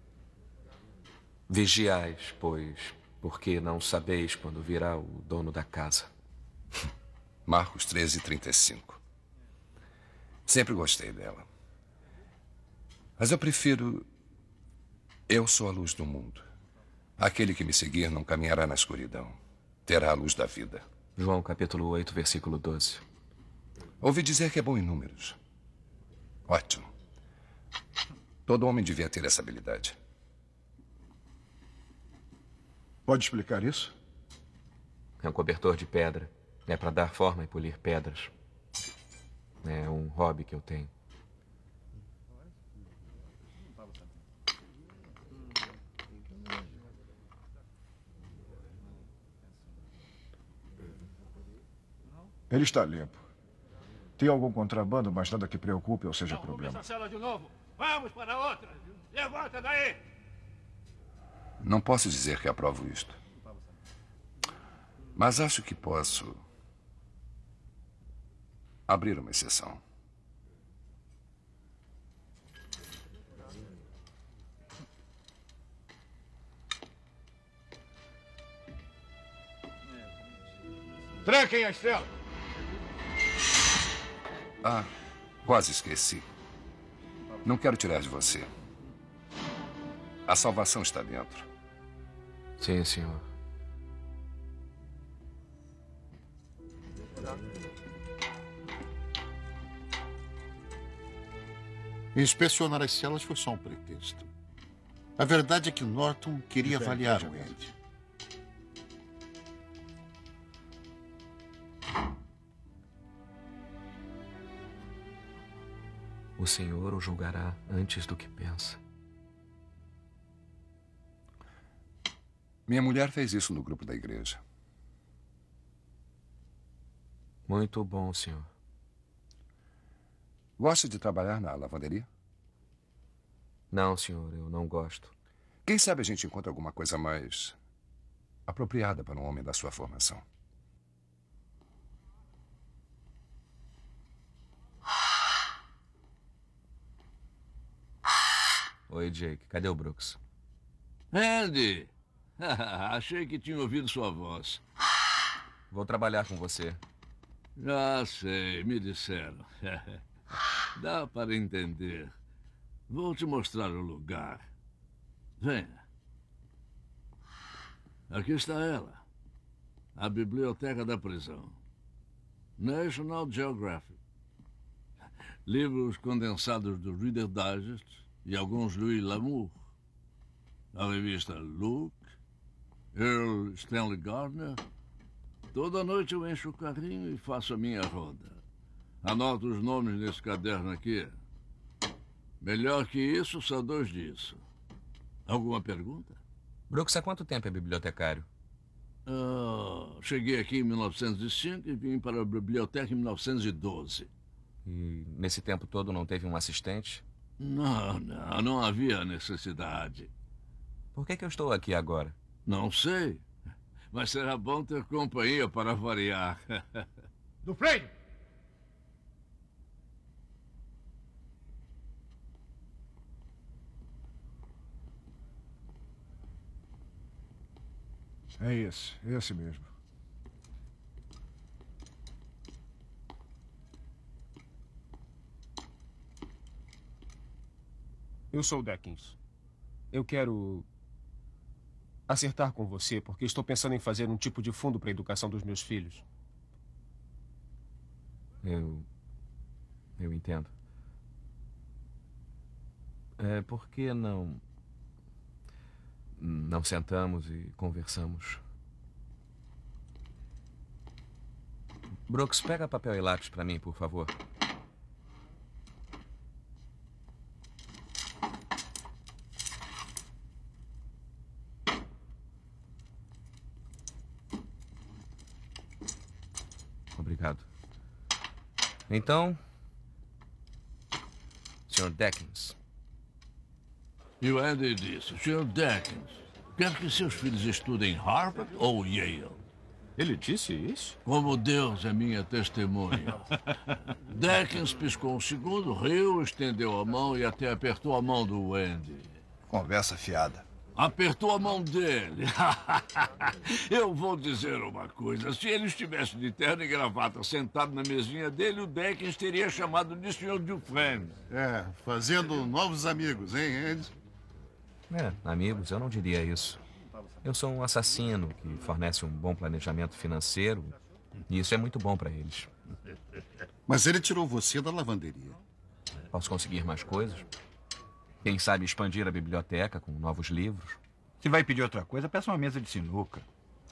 Vigiais, pois, porque não sabeis quando virá o dono da casa. Marcos 13:35. Sempre gostei dela. Mas eu prefiro... Eu sou a luz do mundo. Aquele que me seguir não caminhará na escuridão. Terá a luz da vida. João capítulo 8, versículo 12. Ouvi dizer que é bom em números. Ótimo. Todo homem devia ter essa habilidade. Pode explicar isso? É um cobertor de pedra. É para dar forma e polir pedras. É um hobby que eu tenho. Ele está limpo. Tem algum contrabando, mas nada que preocupe ou seja problema. Essa cela de novo. Vamos para a outra. Levanta daí. Não posso dizer que aprovo isto. Mas acho que posso abrir uma exceção. Tranquem as celas. Ah, quase esqueci. Não quero tirar de você. A salvação está dentro. Sim, senhor. Inspecionar as celas foi só um pretexto. A verdade é que Norton queria avaliar o Andy. O senhor o julgará antes do que pensa. Minha mulher fez isso no grupo da igreja. Muito bom, senhor. Gosta de trabalhar na lavanderia? Não, senhor, eu não gosto. Quem sabe a gente encontra alguma coisa mais apropriada para um homem da sua formação. Oi, Jake. Cadê o Brooks? Andy! Achei que tinha ouvido sua voz. Vou trabalhar com você. Já sei, me disseram. Dá para entender. Vou te mostrar o lugar. Venha. Aqui está ela. A biblioteca da prisão. National Geographic. Livros condensados do Reader Digest e alguns Louis L'Amour. A revista Look, Earl Stanley Gardner. Toda noite eu encho o carrinho e faço a minha roda. Anoto os nomes nesse caderno aqui. Melhor que isso, só 2 disso. Alguma pergunta? Brooks, há quanto tempo é bibliotecário? Cheguei aqui em 1905 e vim para a biblioteca em 1912. E nesse tempo todo não teve um assistente? Não havia necessidade. Por que eu estou aqui agora? Não sei. Mas será bom ter companhia para variar. Dufresne! É esse mesmo. Eu sou o Deckins. Eu quero acertar com você porque estou pensando em fazer um tipo de fundo para a educação dos meus filhos. Eu entendo. Por que não sentamos e conversamos? Brooks, pega papel e lápis para mim, por favor. Obrigado. Então, Sr. Deckins. E o Andy disse, Sr. Deckins, quer que seus filhos estudem Harvard ou Yale? Ele disse isso? Como Deus é minha testemunha. Deckins piscou um segundo, riu, estendeu a mão e até apertou a mão do Andy. Conversa fiada. Apertou a mão dele. Eu vou dizer uma coisa. Se ele estivesse de terno e gravata sentado na mesinha dele, o Deckins teria chamado de Sr. Dufresne. Fazendo novos amigos, hein, Andy? Amigos, eu não diria isso. Eu sou um assassino que fornece um bom planejamento financeiro e isso é muito bom para eles. Mas ele tirou você da lavanderia. Posso conseguir mais coisas? Quem sabe expandir a biblioteca com novos livros? Se vai pedir outra coisa, peça uma mesa de sinuca.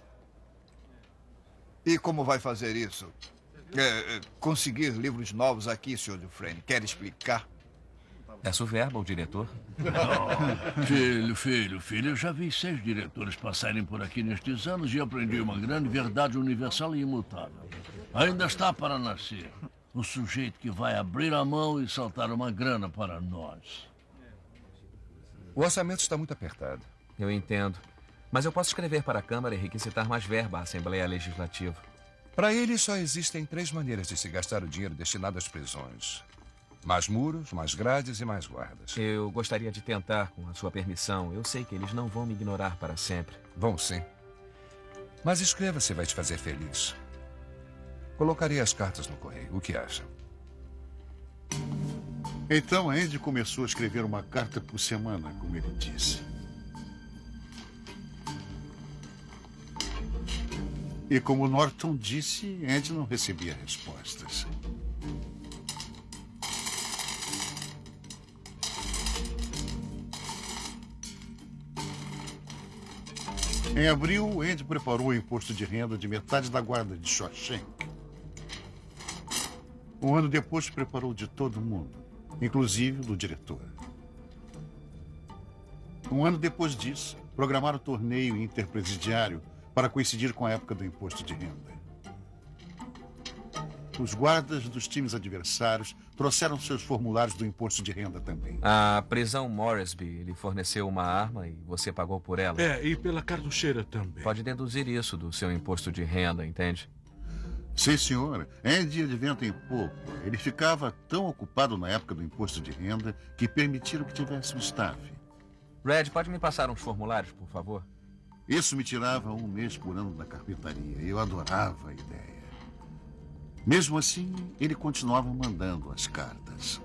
E como vai fazer isso? Conseguir livros novos aqui, Sr. Dufresne. Quer explicar? Peço verba ao diretor. Filho, eu já vi 6 diretores passarem por aqui nestes anos e aprendi uma grande verdade universal e imutável. Ainda está para nascer o sujeito que vai abrir a mão e saltar uma grana para nós. O orçamento está muito apertado. Eu entendo. Mas eu posso escrever para a Câmara e requisitar mais verba à Assembleia Legislativa. Para ele, só existem 3 maneiras de se gastar o dinheiro destinado às prisões. Mais muros, mais grades e mais guardas. Eu gostaria de tentar, com a sua permissão. Eu sei que eles não vão me ignorar para sempre. Vão sim. Mas escreva se vai te fazer feliz. Colocarei as cartas no correio. O que acha? Então Andy começou a escrever uma carta por semana, como ele disse. E como Norton disse, Andy não recebia respostas. Em abril, Andy preparou o imposto de renda de metade da guarda de Shawshank. Um ano depois, preparou de todo mundo, inclusive do diretor. Um ano depois disso, programaram o torneio interpresidiário para coincidir com a época do imposto de renda. Os guardas dos times adversários trouxeram seus formulários do imposto de renda também. A prisão Moresby lhe forneceu uma arma e você pagou por ela. E pela cartucheira também. Pode deduzir isso do seu imposto de renda, entende? Sim, senhora. Andy adventa em pouco. Ele ficava tão ocupado na época do imposto de renda que permitiram que tivesse um staff. Red, pode me passar uns formulários, por favor? Isso me tirava 1 mês por ano da carpintaria. Eu adorava a ideia. Mesmo assim, ele continuava mandando as cartas.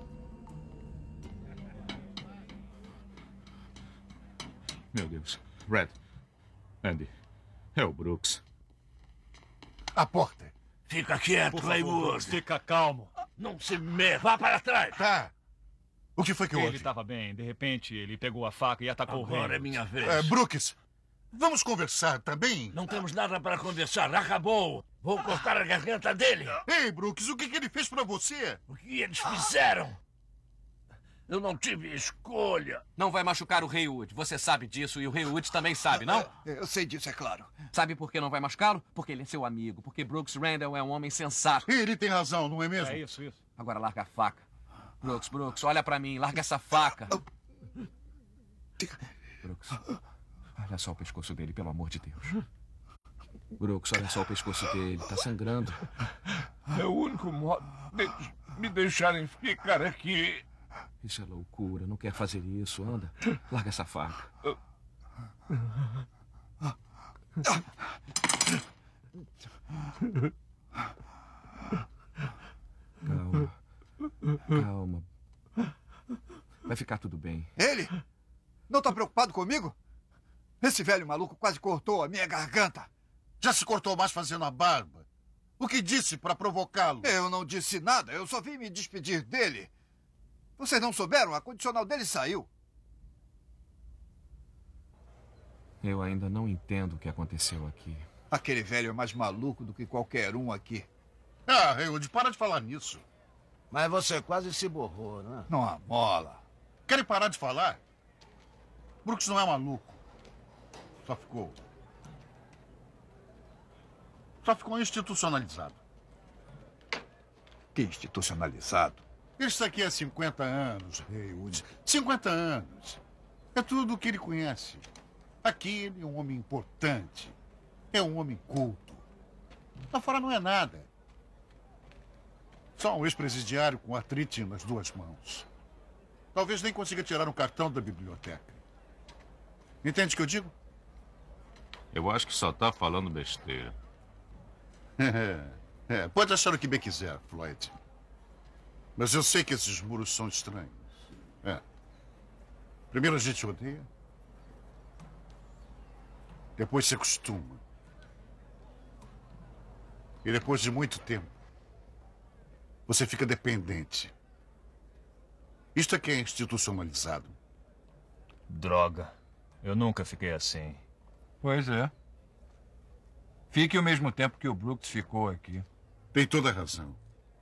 Meu Deus. Red. Andy. É o Brooks. A porta. Fica quieto, Raimundo. Fica calmo. Não se mexa. Vá para trás. Tá. O que foi que houve? Ele estava bem. De repente, ele pegou a faca e atacou o rei. Agora é minha vez. Brooks, vamos conversar, tá bem? Não temos nada para conversar. Acabou. Vou cortar a garganta dele. Ei, Brooks, o que ele fez pra você? O que eles fizeram? Eu não tive escolha. Não vai machucar o Haywood. Você sabe disso e o Haywood também sabe, não? Eu sei disso, é claro. Sabe por que não vai machucá-lo? Porque ele é seu amigo. Porque Brooks Randall é um homem sensato. Ele tem razão, não é mesmo? É isso. Agora larga a faca. Brooks, olha pra mim. Larga essa faca. Brooks, olha só o pescoço dele, pelo amor de Deus. Brooks, olha só o pescoço dele. Tá sangrando. É o único modo de me deixarem ficar aqui. Isso é loucura. Não quer fazer isso. Anda. Larga essa faca. Calma. Vai ficar tudo bem. Ele? Não tá preocupado comigo? Esse velho maluco quase cortou a minha garganta. Já se cortou mais fazendo a barba. O que disse para provocá-lo? Eu não disse nada. Eu só vim me despedir dele. Vocês não souberam? A condicional dele saiu. Eu ainda não entendo o que aconteceu aqui. Aquele velho é mais maluco do que qualquer um aqui. Haywood, para de falar nisso. Mas você quase se borrou, né? Não há mola. Querem parar de falar? Brooks não é maluco. Só ficou institucionalizado. Que institucionalizado? Isso aqui é 50 anos, Haywood. 50 anos. É tudo o que ele conhece. Aqui ele é um homem importante. É um homem culto. Lá fora não é nada. Só um ex-presidiário com artrite nas 2 mãos. Talvez nem consiga tirar um cartão da biblioteca. Entende o que eu digo? Eu acho que só tá falando besteira. Pode achar o que bem quiser, Floyd. Mas eu sei que esses muros são estranhos. Primeiro a gente odeia. Depois se acostuma. E depois de muito tempo, você fica dependente. Isto é que é institucionalizado. Droga. Eu nunca fiquei assim. Pois é. Fique o mesmo tempo que o Brooks ficou aqui. Tem toda a razão.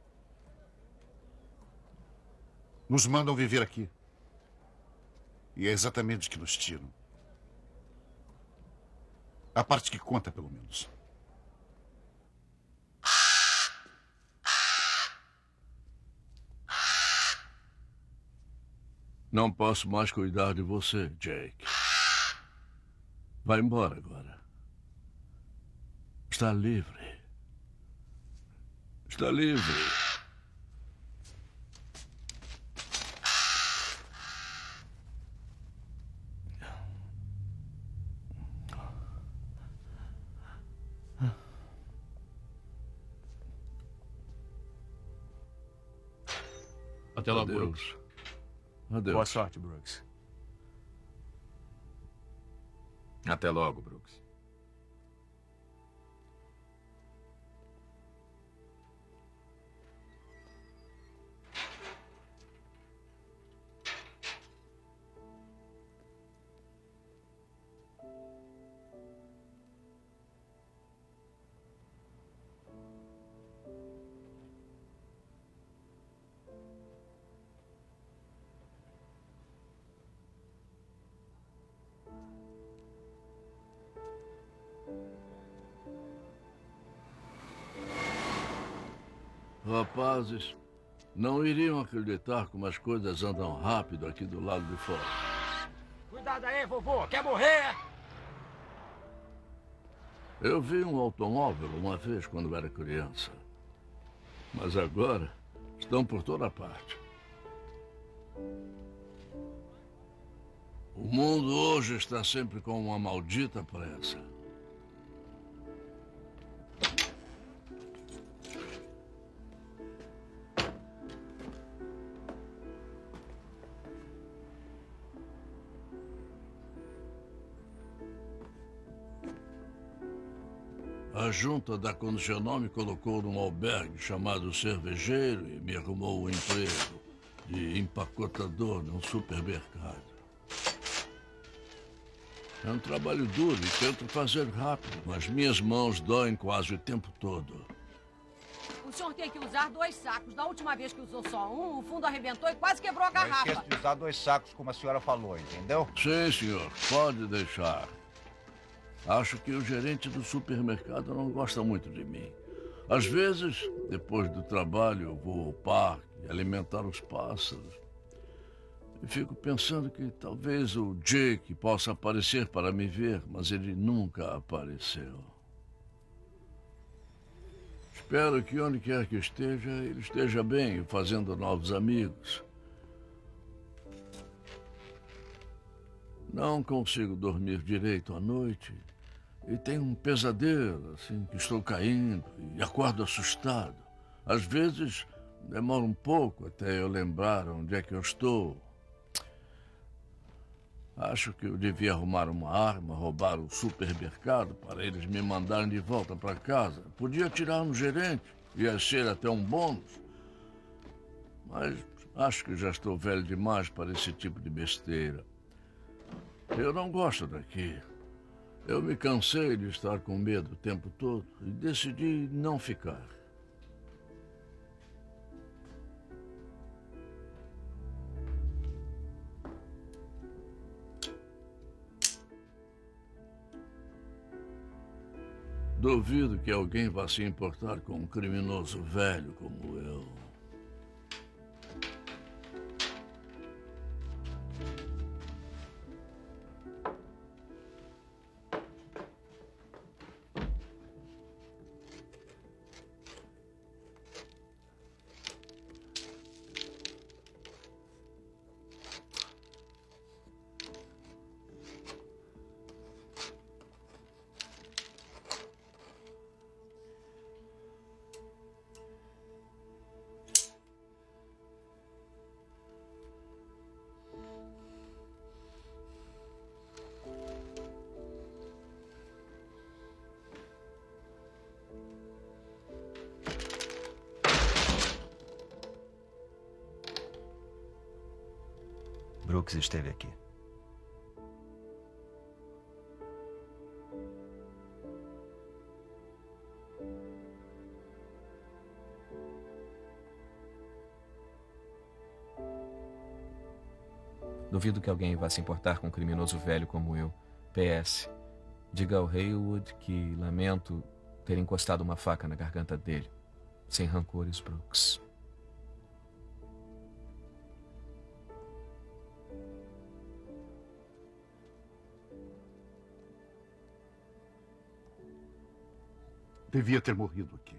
Nos mandam viver aqui. E é exatamente o que nos tiram. A parte que conta, pelo menos. Não posso mais cuidar de você, Jake. Vai embora agora. Está livre. Está livre. Até logo, Brooks. Adeus. Boa sorte, Brooks. Até logo, Brooks. Rapazes, não iriam acreditar como as coisas andam rápido aqui do lado de fora. Cuidado aí, vovô. Quer morrer? Eu vi um automóvel uma vez quando era criança. Mas agora estão por toda parte. O mundo hoje está sempre com uma maldita pressa. A junta da Condicional me colocou num albergue chamado Cervejeiro e me arrumou um emprego de empacotador num supermercado. É um trabalho duro e tento fazer rápido, mas minhas mãos doem quase o tempo todo. O senhor tem que usar 2 sacos. Da última vez que usou só um, o fundo arrebentou e quase quebrou a Não garrafa. esqueça de usar 2 sacos, como a senhora falou, entendeu? Sim, senhor. Pode deixar. Acho que o gerente do supermercado não gosta muito de mim. Às vezes, depois do trabalho, eu vou ao parque alimentar os pássaros. E fico pensando que talvez o Jake possa aparecer para me ver, mas ele nunca apareceu. Espero que onde quer que esteja, ele esteja bem e fazendo novos amigos. Não consigo dormir direito à noite e tenho um pesadelo, assim, que estou caindo e acordo assustado. Às vezes, demora um pouco até eu lembrar onde é que eu estou. Acho que eu devia arrumar uma arma, roubar o supermercado para eles me mandarem de volta para casa. Podia atirar no gerente, ia ser até um bônus. Mas acho que já estou velho demais para esse tipo de besteira. Eu não gosto daqui. Eu me cansei de estar com medo o tempo todo e decidi não ficar. Duvido que alguém vá se importar com um criminoso velho como eu. Brooks esteve aqui. Duvido que alguém vá se importar com um criminoso velho como eu. PS. Diga ao Haywood que lamento ter encostado uma faca na garganta dele. Sem rancores, Brooks. Devia ter morrido aqui.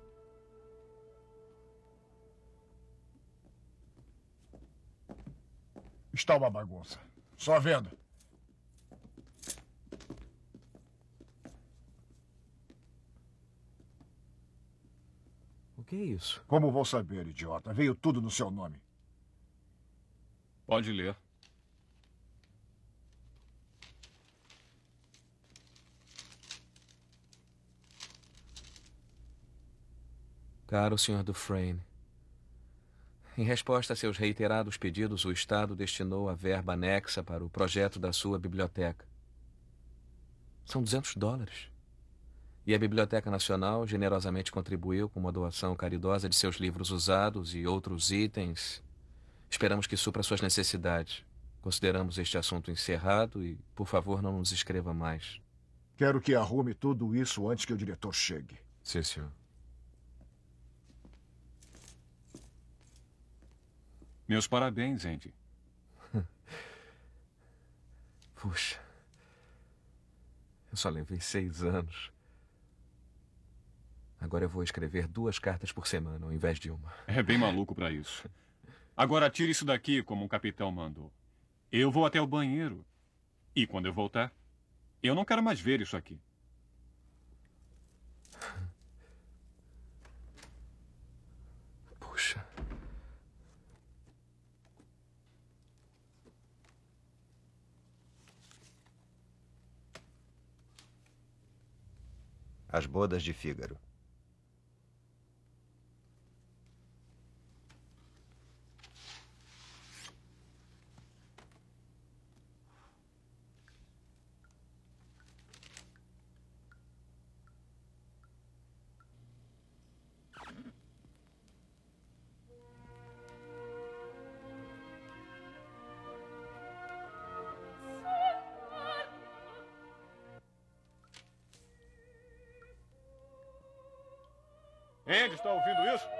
Está uma bagunça. Só vendo. O que é isso? Como vou saber, idiota? Veio tudo no seu nome. Pode ler. Caro Sr. Dufresne, em resposta a seus reiterados pedidos, o Estado destinou a verba anexa para o projeto da sua biblioteca. São $200. E a Biblioteca Nacional generosamente contribuiu com uma doação caridosa de seus livros usados e outros itens. Esperamos que supra suas necessidades. Consideramos este assunto encerrado e, por favor, não nos escreva mais. Quero que arrume tudo isso antes que o diretor chegue. Sim, senhor. Meus parabéns, Andy. Puxa. Eu só levei 6 anos. Agora eu vou escrever 2 cartas por semana, ao invés de uma. É bem maluco pra isso. Agora tire isso daqui, como o capitão mandou. Eu vou até o banheiro. E quando eu voltar, eu não quero mais ver isso aqui. Puxa. As Bodas de Fígaro. Andy, está ouvindo isso?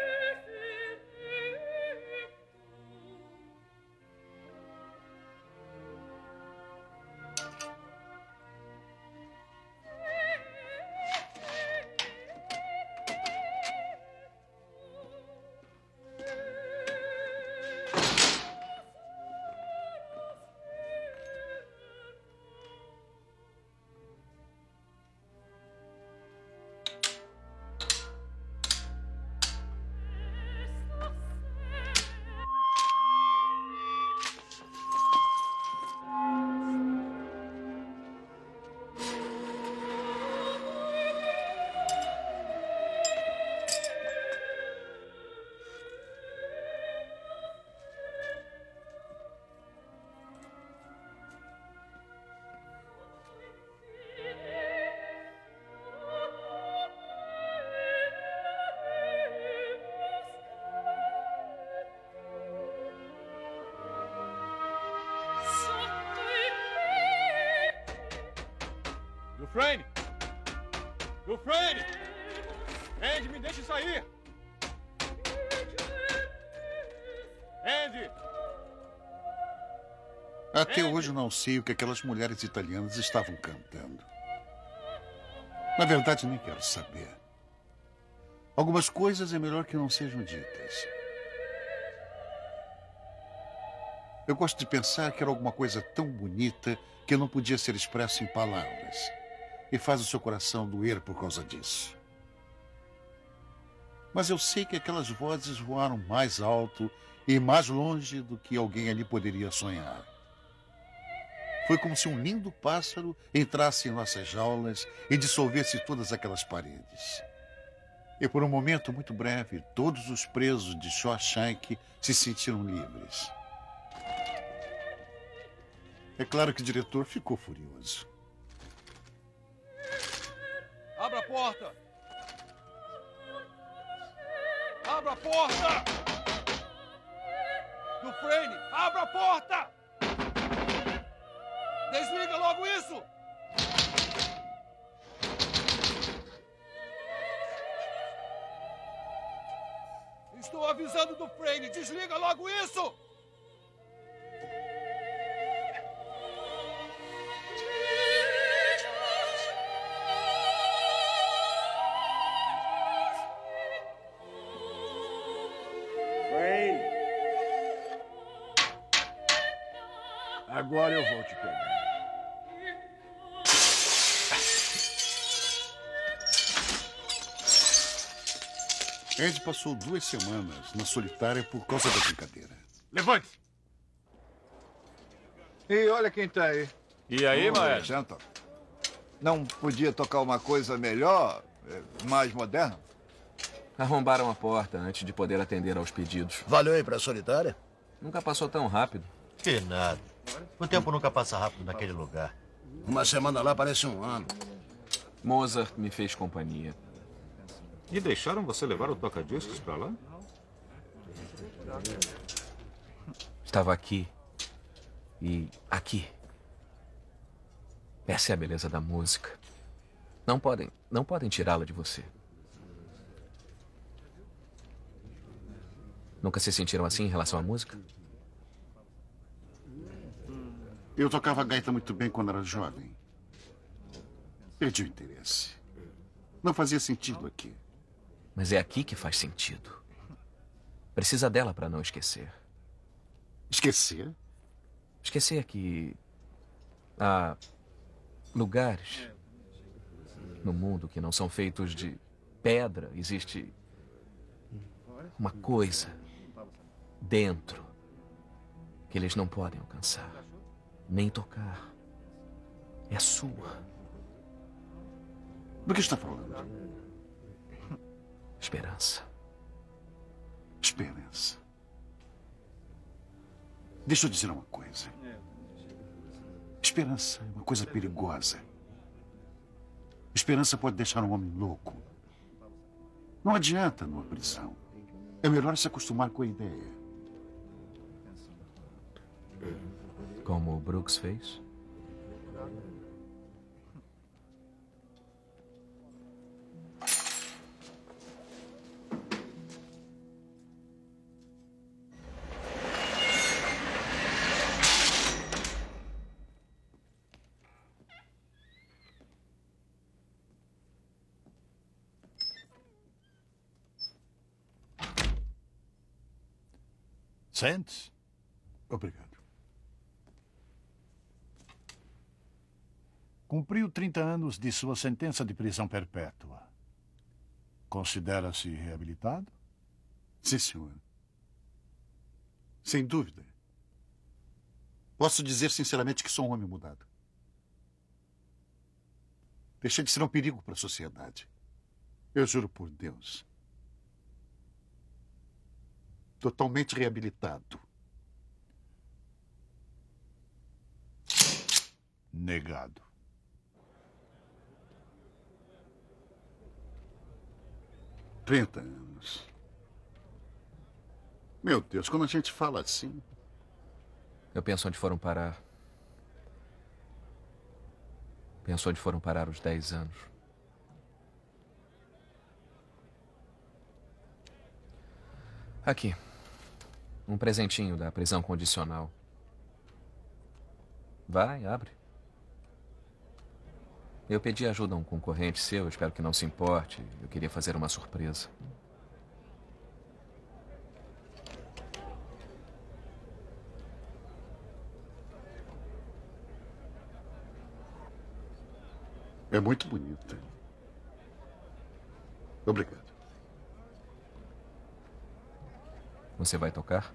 Dufresne! Dufresne! Andy, me deixe sair! Andy! Até hoje não sei o que aquelas mulheres italianas estavam cantando. Na verdade, nem quero saber. Algumas coisas é melhor que não sejam ditas. Eu gosto de pensar que era alguma coisa tão bonita que não podia ser expresso em palavras. E faz o seu coração doer por causa disso. Mas eu sei que aquelas vozes voaram mais alto e mais longe do que alguém ali poderia sonhar. Foi como se um lindo pássaro entrasse em nossas jaulas e dissolvesse todas aquelas paredes. E por um momento muito breve, todos os presos de Shawshank se sentiram livres. É claro que o diretor ficou furioso. Abra a porta! Abra a porta! Dufresne, abra a porta! Desliga logo isso! Estou avisando Dufresne, desliga logo isso! Agora eu vou te pegar. Ed passou 2 semanas na solitária por causa da brincadeira. Levante-se! E olha quem tá aí. E aí, maestro? Senta. Não podia tocar uma coisa melhor, mais moderna? Arrombaram a porta antes de poder atender aos pedidos. Valeu aí pra solitária? Nunca passou tão rápido. Que nada. O tempo nunca passa rápido naquele lugar. Uma semana lá parece um ano. Mozart me fez companhia. E deixaram você levar o toca-discos pra lá? Estava aqui. E aqui. Essa é a beleza da música. Não podem tirá-la de você. Nunca se sentiram assim em relação à música? Eu tocava gaita muito bem quando era jovem. Perdi o interesse. Não fazia sentido aqui. Mas é aqui que faz sentido. Precisa dela para não esquecer. Esquecer? Esquecer que há lugares no mundo que não são feitos de pedra. Existe uma coisa dentro que eles não podem alcançar, nem tocar. É sua. Do que está falando? Esperança. Esperança. Deixa eu dizer uma coisa. Esperança é uma coisa perigosa. Esperança pode deixar um homem louco. Não adianta numa prisão. É melhor se acostumar com a ideia. Como o Brooks fez? Sente-se. Obrigado. Cumpriu 30 anos de sua sentença de prisão perpétua. Considera-se reabilitado? Sim, senhor. Sem dúvida. Posso dizer sinceramente que sou um homem mudado. Deixei de ser um perigo para a sociedade. Eu juro por Deus. Totalmente reabilitado. Negado. Trinta anos. Meu Deus, quando a gente fala assim... Eu penso onde foram parar. Penso onde foram parar os 10 anos. Aqui. Um presentinho da prisão condicional. Vai, abre. Eu pedi ajuda a um concorrente seu, espero que não se importe. Eu queria fazer uma surpresa. É muito bonita. Obrigado. Você vai tocar?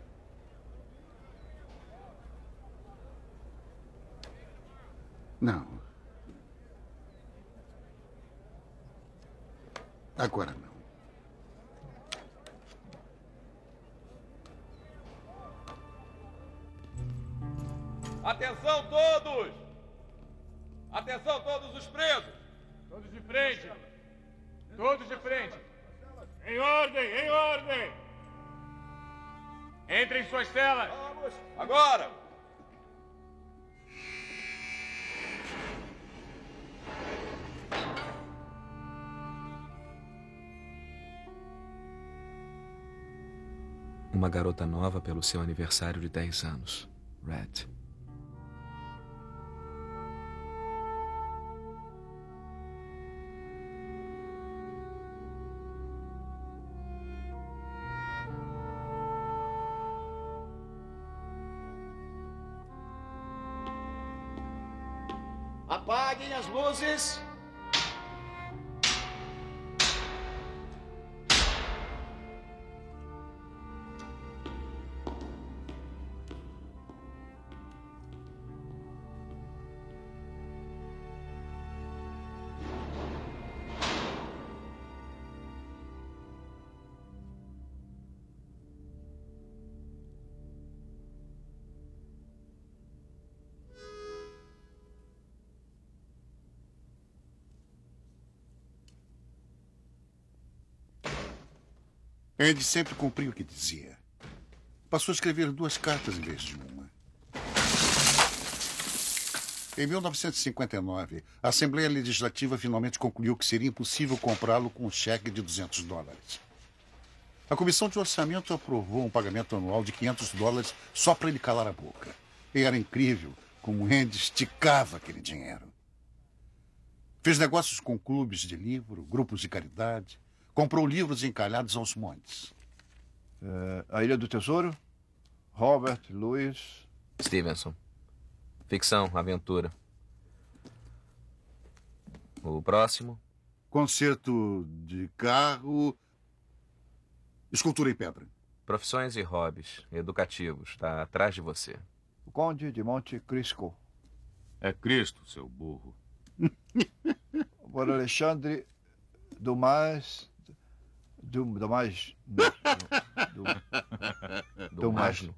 Não. Agora não. Atenção todos! Atenção todos os presos! Todos de frente! Todos de frente! Em ordem! Em ordem! Entrem em suas celas! Vamos! Agora! Uma garota nova pelo seu aniversário de 10 anos. Red. Apaguem as luzes. Andy sempre cumpriu o que dizia. Passou a escrever 2 cartas em vez de uma. Em 1959, a Assembleia Legislativa finalmente concluiu que seria impossível comprá-lo com um cheque de $200. A comissão de orçamento aprovou um pagamento anual de $500 só para ele calar a boca. E era incrível como Andy esticava aquele dinheiro. Fez negócios com clubes de livro, grupos de caridade, comprou livros encalhados aos montes. A Ilha do Tesouro? Robert Louis Stevenson. Ficção, aventura. O próximo? Concerto de carro. Escultura em pedra. Profissões e hobbies educativos. Está atrás de você. O Conde de Monte Cristo. É Cristo, seu burro. Por Alexandre Dumas. Dumas. Dumasno.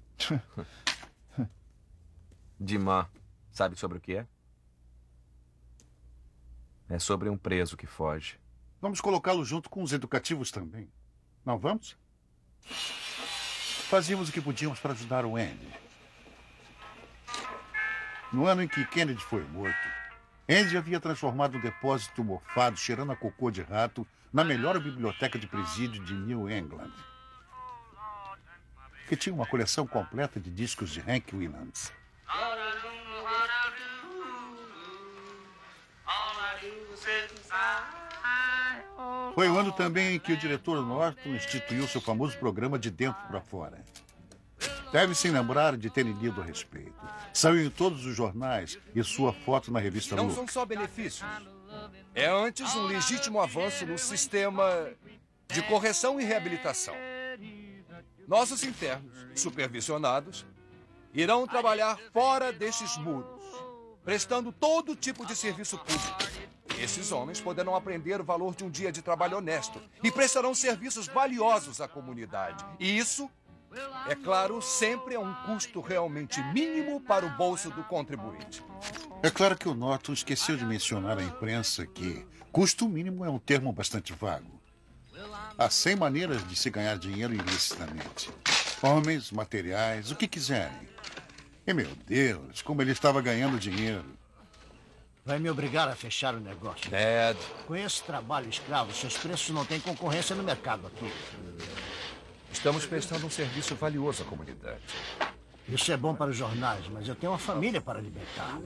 Dumas. Sabe sobre o que é? É sobre um preso que foge. Vamos colocá-lo junto com os educativos também. Não vamos? Fazíamos o que podíamos para ajudar o Andy. No ano em que Kennedy foi morto, Andy havia transformado um depósito mofado, cheirando a cocô de rato, na melhor biblioteca de presídio de New England, que tinha uma coleção completa de discos de Hank Williams. Foi o ano também em que o diretor Norton instituiu seu famoso programa De Dentro para Fora. Deve se lembrar de terem lido a respeito. Saiu em todos os jornais e sua foto na revista Não Look. são só benefícios. É antes um legítimo avanço no sistema de correção e reabilitação. Nossos internos, supervisionados, irão trabalhar fora destes muros, prestando todo tipo de serviço público. Esses homens poderão aprender o valor de um dia de trabalho honesto e prestarão serviços valiosos à comunidade. E isso, é claro, sempre é um custo realmente mínimo para o bolso do contribuinte. É claro que o Norton esqueceu de mencionar à imprensa que custo mínimo é um termo bastante vago. Há 100 maneiras de se ganhar dinheiro ilicitamente. Homens, materiais, o que quiserem. E, meu Deus, como ele estava ganhando dinheiro. Vai me obrigar a fechar o negócio. Dad. Com esse trabalho escravo, seus preços não têm concorrência no mercado aqui. Estamos prestando um serviço valioso à comunidade. Isso é bom para os jornais, mas eu tenho uma família para alimentar.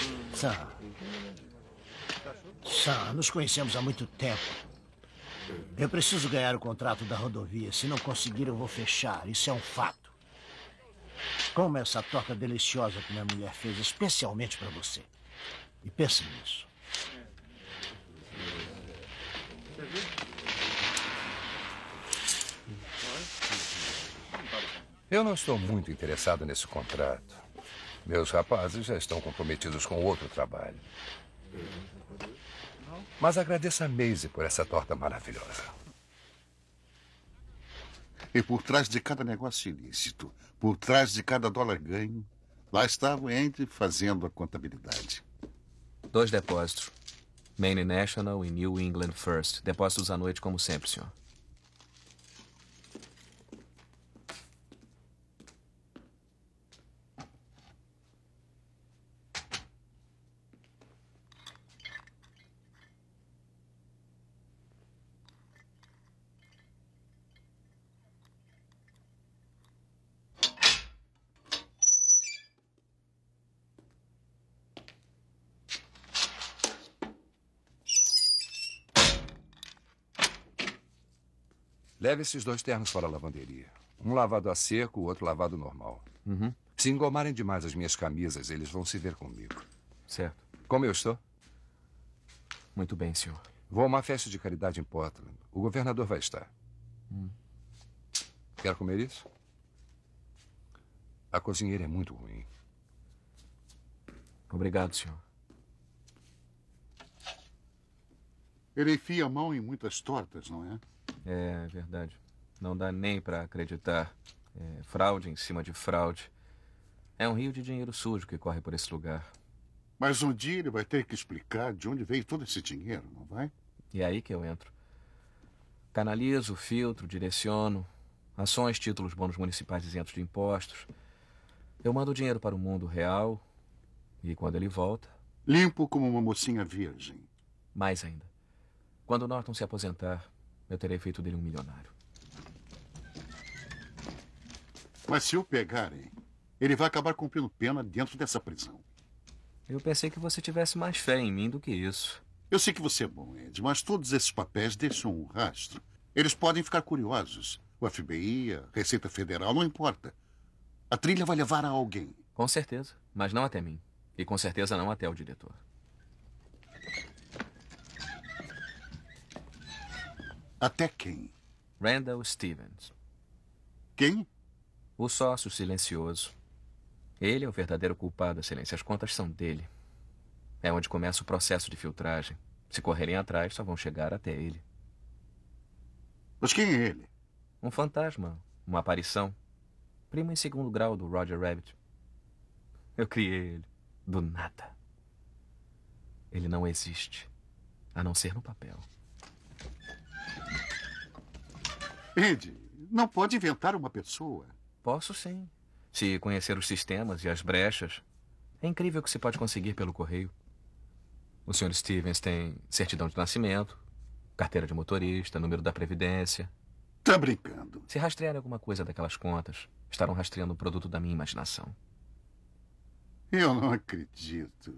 Sam, nos conhecemos há muito tempo. Eu preciso ganhar o contrato da rodovia. Se não conseguir, eu vou fechar. Isso é um fato. Como essa torta deliciosa que minha mulher fez especialmente para você. E pense nisso. Eu não estou muito interessado nesse contrato. Meus rapazes já estão comprometidos com outro trabalho. Mas agradeço a Maisie por essa torta maravilhosa. E por trás de cada negócio ilícito, por trás de cada dólar ganho, lá estava o Andy fazendo a contabilidade. 2 depósitos. Maine National e New England First. Depósitos à noite, como sempre, senhor. Leve esses 2 ternos para a lavanderia. Um lavado a seco, o outro lavado normal. Uhum. Se engomarem demais as minhas camisas, eles vão se ver comigo. Certo. Como eu estou? Muito bem, senhor. Vou a uma festa de caridade em Portland. O governador vai estar. Quer comer isso? A cozinheira é muito ruim. Obrigado, senhor. Ele enfia a mão em muitas tortas, não é? É verdade. Não dá nem para acreditar. É fraude em cima de fraude. É um rio de dinheiro sujo que corre por esse lugar. Mas um dia ele vai ter que explicar de onde veio todo esse dinheiro, não vai? E é aí que eu entro. Canalizo, filtro, direciono. Ações, títulos, bônus municipais isentos de impostos. Eu mando o dinheiro para o mundo real. E quando ele volta... Limpo como uma mocinha virgem. Mais ainda. Quando Norton se aposentar, eu terei feito dele um milionário. Mas se o pegarem, ele vai acabar cumprindo pena dentro dessa prisão. Eu pensei que você tivesse mais fé em mim do que isso. Eu sei que você é bom, Ed, mas todos esses papéis deixam um rastro. Eles podem ficar curiosos. O FBI, a Receita Federal, não importa. A trilha vai levar a alguém. Com certeza, mas não até mim. E com certeza não até o diretor. Até quem? Randall Stevens. Quem? O sócio silencioso. Ele é o verdadeiro culpado, Excelência. As contas são dele. É onde começa o processo de filtragem. Se correrem atrás, só vão chegar até ele. Mas quem é ele? Um fantasma. Uma aparição. Primo em segundo grau do Roger Rabbit. Eu criei ele. Do nada. Ele não existe. A não ser no papel. Ed, não pode inventar uma pessoa. Posso sim. Se conhecer os sistemas e as brechas. É incrível o que se pode conseguir pelo correio. O Sr. Stevens tem certidão de nascimento, carteira de motorista, número da Previdência. Tá brincando. Se rastrearem alguma coisa daquelas contas, estarão rastreando um produto da minha imaginação. Eu não acredito.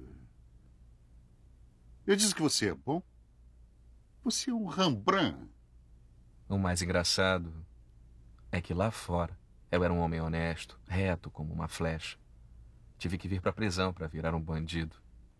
Eu disse que você é bom. Você é um Rembrandt. O mais engraçado é que lá fora eu era um homem honesto, reto como uma flecha. Tive que vir para a prisão para virar um bandido.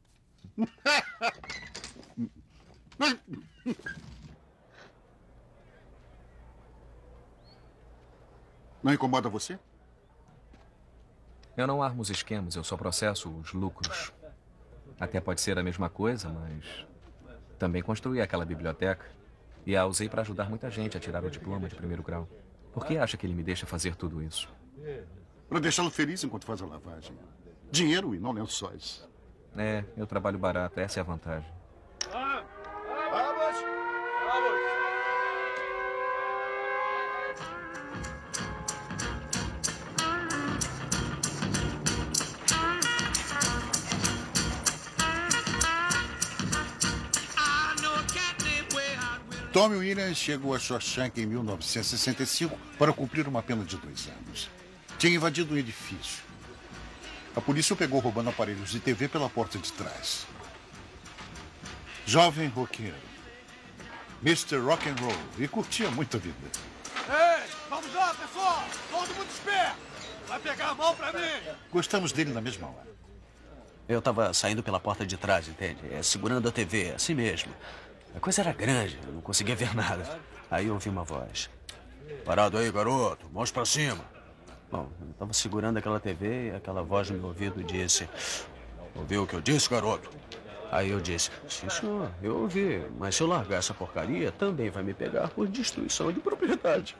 Não incomoda você? Eu não armo os esquemas, eu só processo os lucros. Até pode ser a mesma coisa, mas também construí aquela biblioteca e a usei para ajudar muita gente a tirar o diploma de primeiro grau. Por que acha que ele me deixa fazer tudo isso? Para deixá-lo feliz enquanto faz a lavagem. Dinheiro e não lençóis. É, eu trabalho barato, essa é a vantagem. Vamos! Vamos! Tommy Williams chegou a Shawshank em 1965 para cumprir uma pena de 2 anos. Tinha invadido um edifício. A polícia o pegou roubando aparelhos de TV pela porta de trás. Jovem roqueiro. Mr. Rock and Roll. E curtia muito a vida. Ei, vamos lá, pessoal! Todo mundo esperto! Vai pegar a mão pra mim! Gostamos dele na mesma hora. Eu tava saindo pela porta de trás, entende? Segurando a TV, assim mesmo. A coisa era grande, eu não conseguia ver nada. Aí eu ouvi uma voz. Parado aí, garoto, mãos pra cima. Bom, eu tava segurando aquela TV e aquela voz no meu ouvido disse: ouviu o que eu disse, garoto? Aí eu disse: sim, senhor, eu ouvi. Mas se eu largar essa porcaria, também vai me pegar por destruição de propriedade.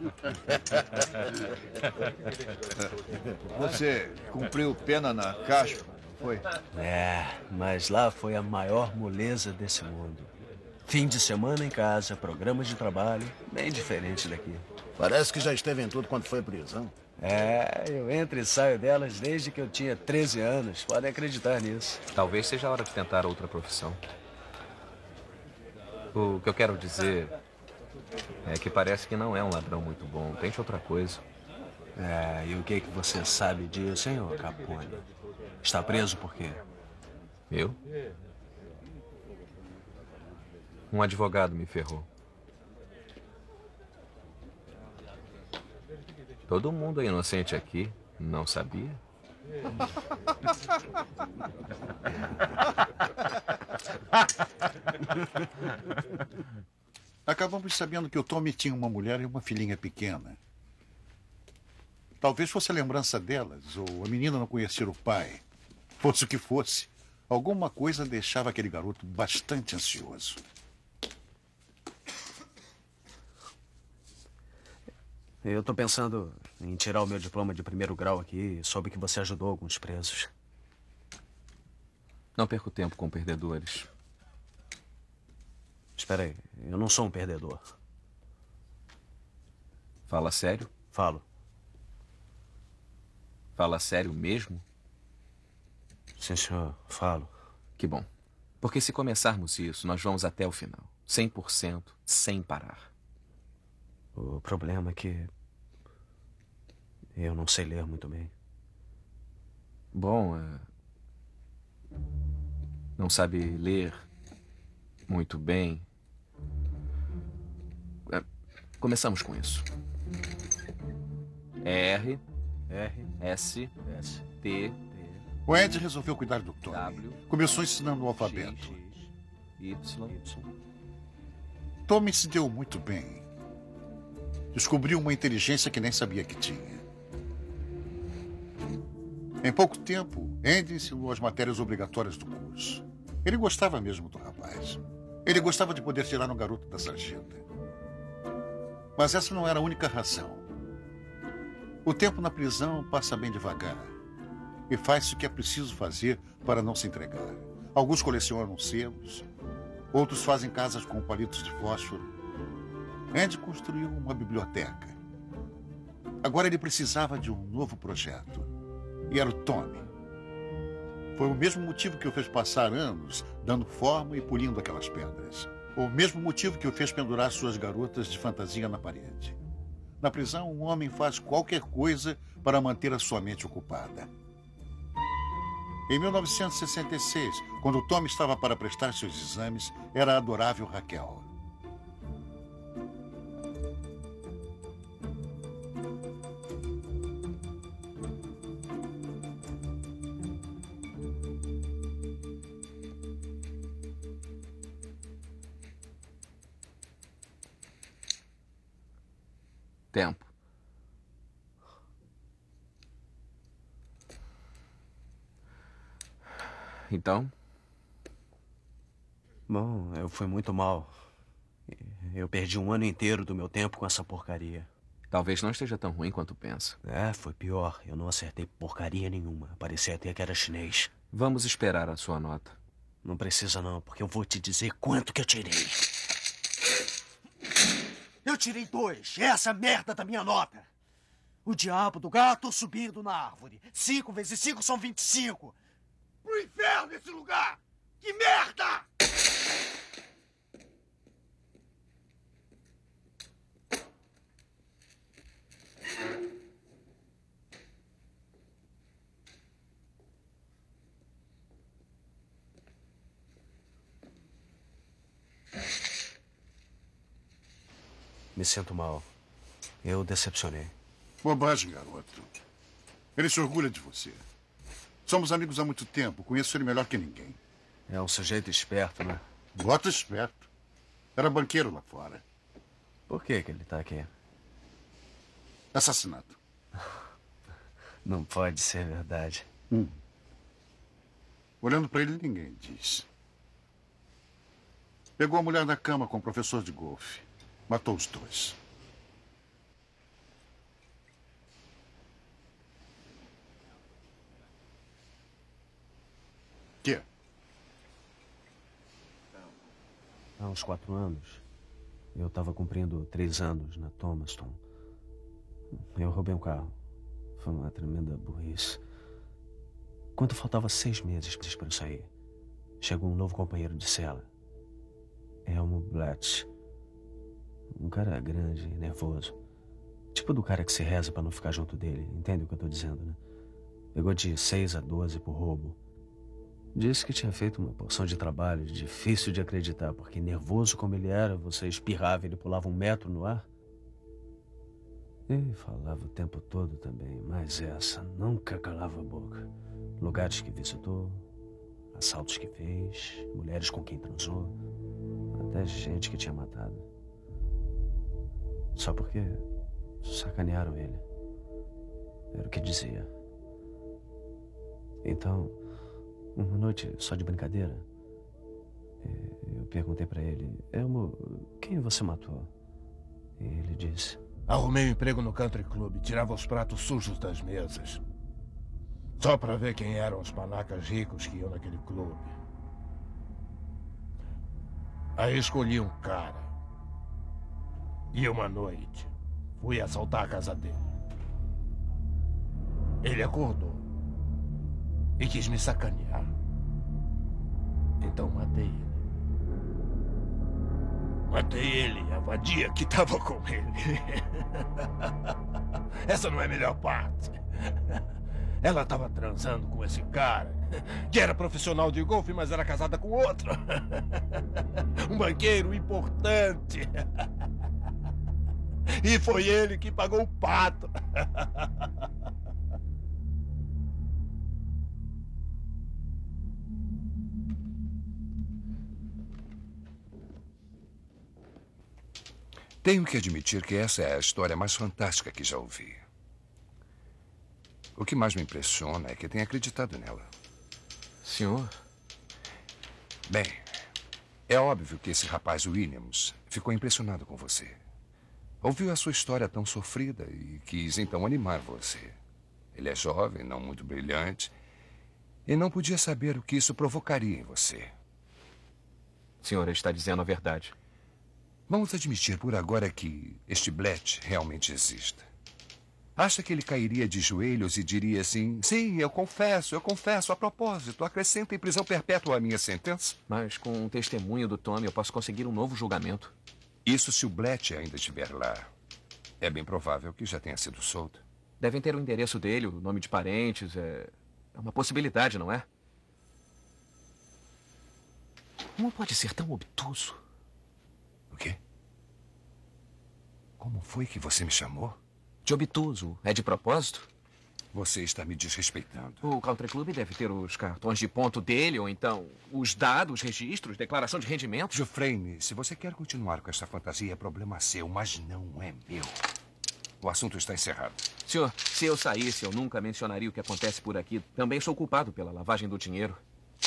Você cumpriu pena na caixa, foi? É, mas lá foi a maior moleza desse mundo. Fim de semana em casa, programas de trabalho, bem diferente daqui. Parece que já esteve em tudo quando foi à prisão. É, eu entro e saio delas desde que eu tinha 13 anos. Podem acreditar nisso. Talvez seja a hora de tentar outra profissão. O que eu quero dizer é que parece que não é um ladrão muito bom. Tente outra coisa. É, e o que você sabe disso, hein, ô Capone? Está preso por quê? Eu? Um advogado me ferrou. Todo mundo é inocente aqui, não sabia? Acabamos sabendo que o Tommy tinha uma mulher e uma filhinha pequena. Talvez fosse a lembrança delas, ou a menina não conhecer o pai. Fosse o que fosse, alguma coisa deixava aquele garoto bastante ansioso. Eu tô pensando em tirar o meu diploma de primeiro grau aqui e soube que você ajudou alguns presos. Não perco tempo com perdedores. Espera aí, eu não sou um perdedor. Fala sério? Falo. Fala sério mesmo? Sim, senhor, falo. Que bom. Porque se começarmos isso, nós vamos até o final. 100%, sem parar. O problema é que Eu não sei ler muito bem. Bom, não sabe ler muito bem. Começamos com isso. R, S, T. O Andy resolveu cuidar do Tommy. Começou ensinando o alfabeto. Y. Tommy se deu muito bem. Descobriu uma inteligência que nem sabia que tinha. Em pouco tempo, Andy ensinou as matérias obrigatórias do curso. Ele gostava mesmo do rapaz. Ele gostava de poder tirar um garoto da sarjeta. Mas essa não era a única razão. O tempo na prisão passa bem devagar. E faz o que é preciso fazer para não se entregar. Alguns colecionam selos, outros fazem casas com palitos de fósforo. Andy construiu uma biblioteca. Agora ele precisava de um novo projeto. E era o Tommy. Foi o mesmo motivo que o fez passar anos dando forma e polindo aquelas pedras. O mesmo motivo que o fez pendurar suas garotas de fantasia na parede. Na prisão, um homem faz qualquer coisa para manter a sua mente ocupada. Em 1966, quando o Tommy estava para prestar seus exames, era a adorável Raquel. Tempo. Então? Bom, eu fui muito mal. Eu perdi um ano inteiro do meu tempo com essa porcaria. Talvez não esteja tão ruim quanto pensa. Foi pior. Eu não acertei porcaria nenhuma. Parecia até que era chinês. Vamos esperar a sua nota. Não precisa não, porque eu vou te dizer quanto que eu tirei. Eu tirei 2. Essa merda da minha nota. O diabo do gato subindo na árvore. 5 vezes 5 são 25. Pro inferno esse lugar! Que merda! Me sinto mal. Eu decepcionei. Bobagem, garoto. Ele se orgulha de você. Somos amigos há muito tempo. Conheço ele melhor que ninguém. É um sujeito esperto, né? Bota esperto. Era banqueiro lá fora. Por que ele está aqui? Assassinato. Não pode ser verdade. Olhando para ele, ninguém diz. Pegou a mulher da cama com o professor de golfe. Matou os 2. Que? Há uns 4 anos, eu estava cumprindo 3 anos na Thomaston. Eu roubei um carro. Foi uma tremenda burrice. Quando faltava 6 meses para eu sair, chegou um novo companheiro de cela. Elmo Blatch. Um cara grande e nervoso. Tipo do cara que se reza para não ficar junto dele. Entende o que eu tô dizendo, né? Pegou de 6 a 12 por roubo. Disse que tinha feito uma porção de trabalho difícil de acreditar, porque nervoso como ele era, você espirrava e ele pulava 1 metro no ar. E falava o tempo todo também, mas essa nunca calava a boca. Lugares que visitou, assaltos que fez, mulheres com quem transou, até gente que tinha matado. Só porque sacanearam ele. Era o que dizia. Então, uma noite só de brincadeira, eu perguntei pra ele: Elmo, quem você matou? E ele disse: Arrumei um emprego no country club, tirava os pratos sujos das mesas. Só pra ver quem eram os panacas ricos que iam naquele clube. Aí escolhi um cara. E uma noite, fui assaltar a casa dele. Ele acordou e quis me sacanear. Então matei ele. Matei ele e a vadia que tava com ele. essa não é a melhor parte. Ela estava transando com esse cara, que era profissional de golfe, mas era casada com outro. Um banqueiro importante. E foi ele que pagou o pato. Tenho que admitir que essa é a história mais fantástica que já ouvi. O que mais me impressiona é que tenha acreditado nela. Senhor? Bem, é óbvio que esse rapaz Williams ficou impressionado com você. Ouviu a sua história tão sofrida e quis então animar você. Ele é jovem, não muito brilhante, e não podia saber o que isso provocaria em você. O senhor está dizendo a verdade. Vamos admitir por agora que este Bletch realmente exista. Acha que ele cairia de joelhos e diria assim: sim, eu confesso, a propósito, acrescentem prisão perpétua à minha sentença? Mas com o testemunho do Tommy eu posso conseguir um novo julgamento. Isso se o Bletch ainda estiver lá. É bem provável que já tenha sido solto. Devem ter o endereço dele, o nome de parentes. É uma possibilidade, não é? Como pode ser tão obtuso? O quê? Como foi que você me chamou? De obtuso. É de propósito? Você está me desrespeitando. O Country Club deve ter os cartões de ponto dele, ou então os dados, registros, declaração de rendimento. Dufresne, se você quer continuar com essa fantasia, é problema seu, mas não é meu. O assunto está encerrado. Senhor, se eu saísse, eu nunca mencionaria o que acontece por aqui. Também sou culpado pela lavagem do dinheiro.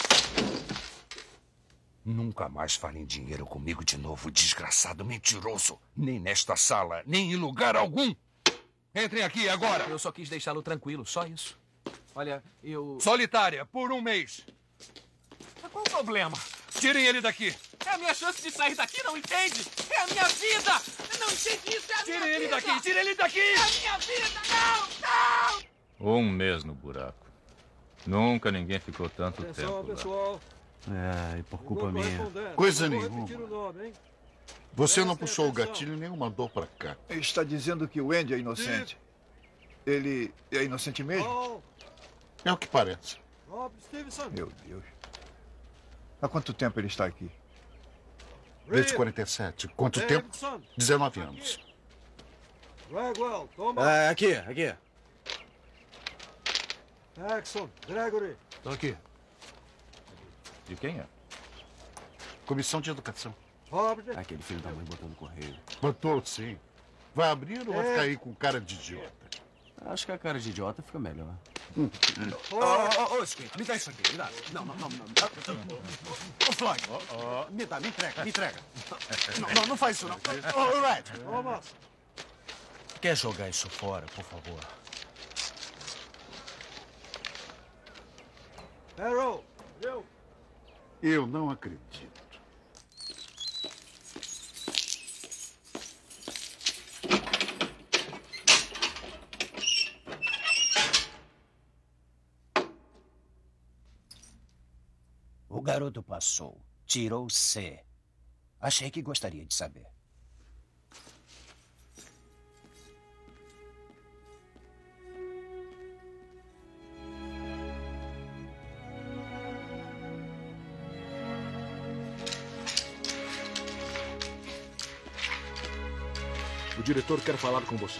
Nunca mais fale em dinheiro comigo de novo, desgraçado mentiroso. Nem nesta sala, nem em lugar algum. Entrem aqui agora. Eu só quis deixá-lo tranquilo, só isso. Olha, eu... Solitária, por um mês. Mas qual o problema? Tirem ele daqui. É a minha chance de sair daqui, não entende? É a minha vida! Não entende isso, é a minha vida! Tirem ele daqui, tirem ele daqui! É a minha vida! Não, não! Um mês no buraco. Nunca ninguém ficou tanto tempo lá. Pessoal, É, e por culpa minha. Coisa nenhuma. Você não puxou o gatilho e nem o mandou pra cá. Ele está dizendo que o Andy é inocente. Ele é inocente mesmo? É o que parece. Meu Deus. Há quanto tempo ele está aqui? Desde 47. Quanto tempo? 19 anos. Aqui. Jackson, Gregory. Tô aqui. De quem é? Comissão de Educação. Aquele filho da mãe botou no correio. Botou, sim. Vai abrir ou vai ficar aí com cara de idiota? Acho que a cara de idiota fica melhor. Ô, Skate, me dá isso aqui, me dá. Não. Ô, Floyd, me dá, me entrega. Não faz isso, não. Ô, Red. Quer jogar isso fora, por favor? Harold, Eu não acredito. O garoto passou. Tirou C. Achei que gostaria de saber. O diretor quer falar com você.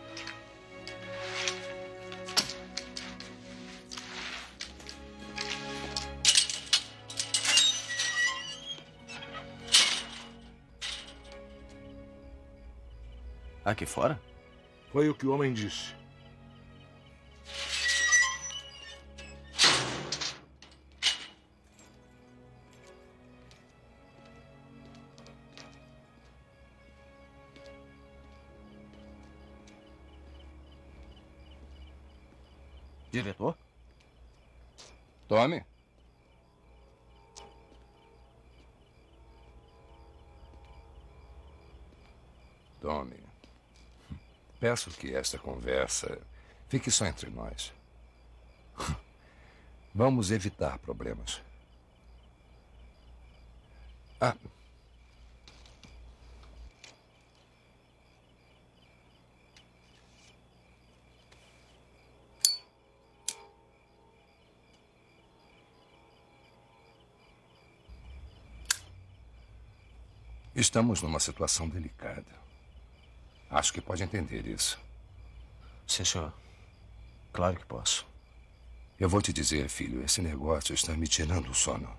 Aqui fora? Foi o que o homem disse. Diretor? Tome. Tome. Peço que esta conversa fique só entre nós. Vamos evitar problemas. Ah. Estamos numa situação delicada. Acho que pode entender isso. Sim, senhor. Claro que posso. Eu vou te dizer, filho, esse negócio está me tirando o sono.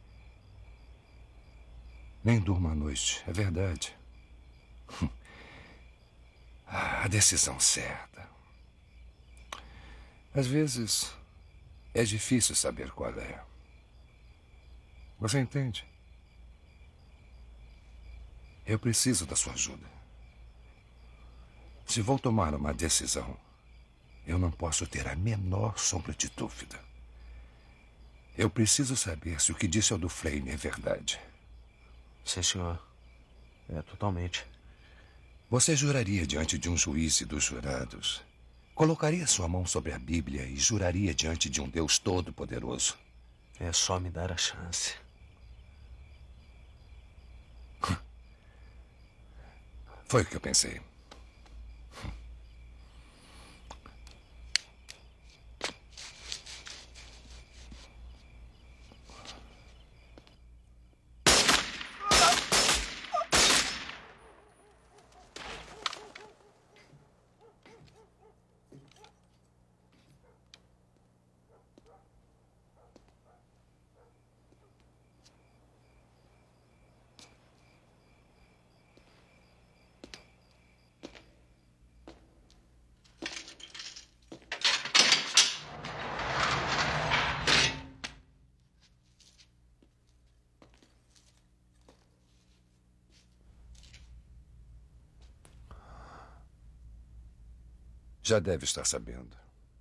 Nem durmo à noite, é verdade. A decisão certa. Às vezes, é difícil saber qual é. Você entende? Eu preciso da sua ajuda. Se vou tomar uma decisão, eu não posso ter a menor sombra de dúvida. Eu preciso saber se o que disse ao do Flame é verdade. Sim, senhor. É, totalmente. Você juraria diante de um juiz e dos jurados? Colocaria sua mão sobre a Bíblia e juraria diante de um Deus todo-poderoso? É só me dar a chance. Foi o que eu pensei. Já deve estar sabendo.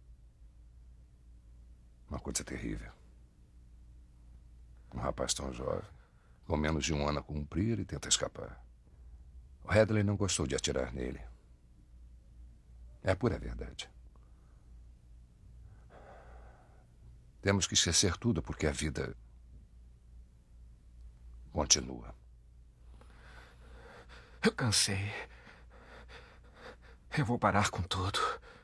Uma coisa terrível. Um rapaz tão jovem, com menos de 1 ano a cumprir e tenta escapar. O Hadley não gostou de atirar nele. É a pura verdade. Temos que esquecer tudo porque a vida continua. Eu cansei. Eu vou parar com tudo.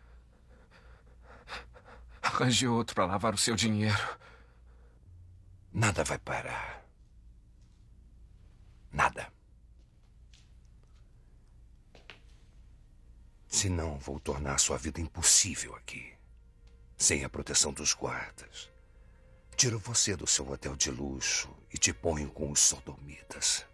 Arranje outro para lavar o seu dinheiro. Nada vai parar. Nada. Senão, vou tornar sua vida impossível aqui. Sem a proteção dos guardas. Tiro você do seu hotel de luxo e te ponho com os sodomitas.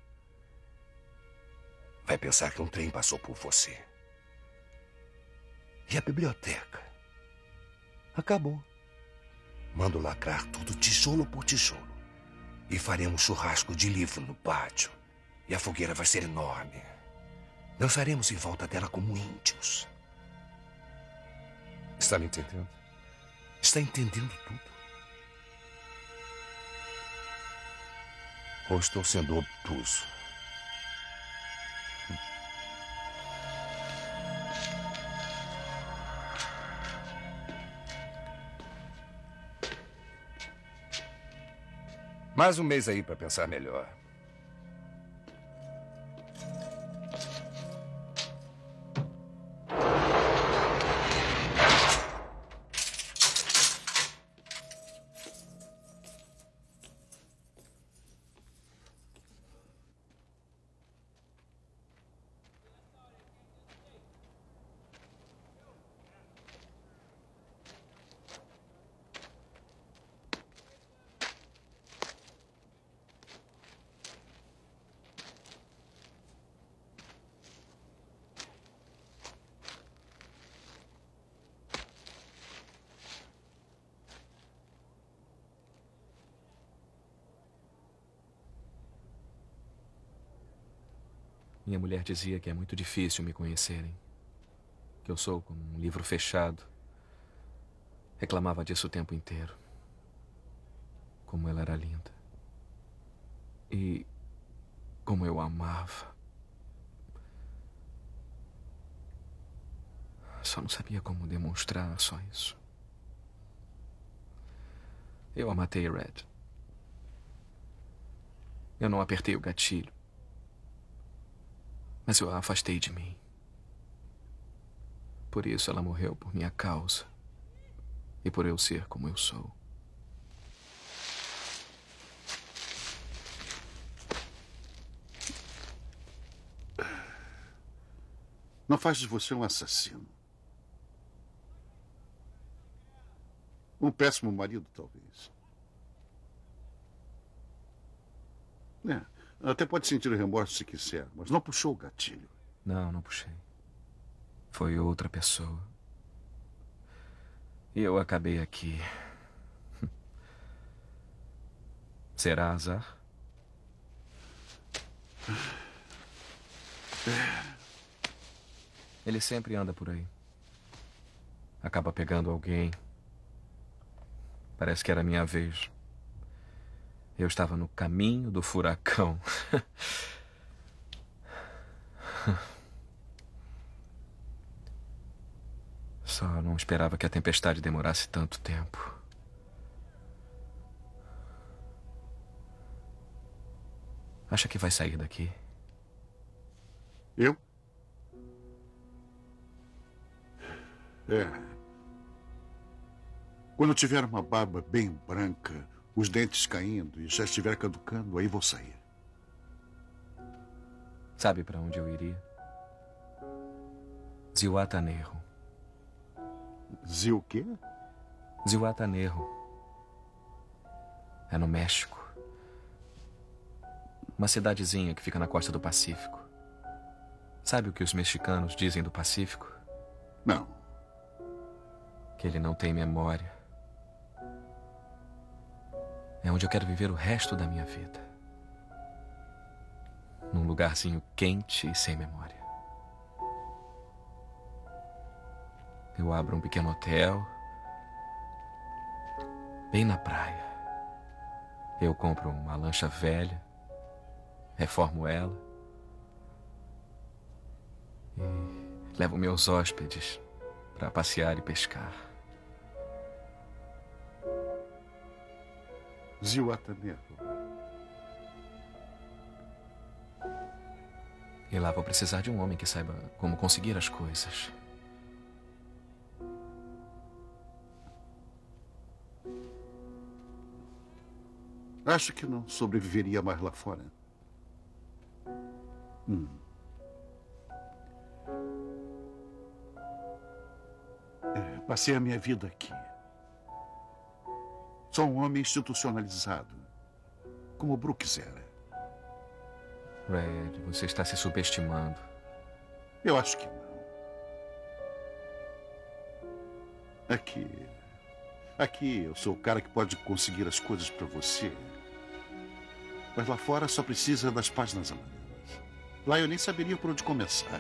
Vai pensar que um trem passou por você. E a biblioteca? Acabou. Mando lacrar tudo tijolo por tijolo. E faremos churrasco de livro no pátio. E a fogueira vai ser enorme. Dançaremos em volta dela como índios. Está me entendendo? Está entendendo tudo? Ou estou sendo obtuso? Mais um mês aí para pensar melhor. Minha mulher dizia que é muito difícil me conhecerem. Que eu sou como um livro fechado. Reclamava disso o tempo inteiro. Como ela era linda. E como eu amava. Só não sabia como demonstrar só isso. Eu a matei, Red. Eu não apertei o gatilho. Mas eu a afastei de mim. Por isso ela morreu por minha causa. E por eu ser como eu sou. não faz de você um assassino. Um péssimo marido, talvez. Até pode sentir remorso se quiser, mas não puxou o gatilho. Não puxei. Foi outra pessoa. E eu acabei aqui. Será azar? Ele sempre anda por aí. Acaba pegando alguém. Parece que era a minha vez. Eu estava no caminho do furacão. Só não esperava que a tempestade demorasse tanto tempo. Acha que vai sair daqui? Eu? Quando tiver uma barba bem branca, os dentes caindo e já estiver caducando, aí vou sair. Sabe para onde eu iria? Zihuatanejo. Zil o quê? Zihuatanejo. É no México. Uma cidadezinha que fica na costa do Pacífico. Sabe o que os mexicanos dizem do Pacífico? Não. Que ele não tem memória. É onde eu quero viver o resto da minha vida. Num lugarzinho quente e sem memória. Eu abro um pequeno hotel, bem na praia. Eu compro uma lancha velha, reformo ela e levo meus hóspedes para passear e pescar. Zihuatanejo. E lá vou precisar de um homem que saiba como conseguir as coisas. Acho que não sobreviveria mais lá fora. Passei a minha vida aqui. Sou um homem institucionalizado, como Brooks era. Red, você está se subestimando. Eu acho que não. Aqui eu sou o cara que pode conseguir as coisas para você. Mas lá fora só precisa das páginas amarelas. Lá eu nem saberia por onde começar.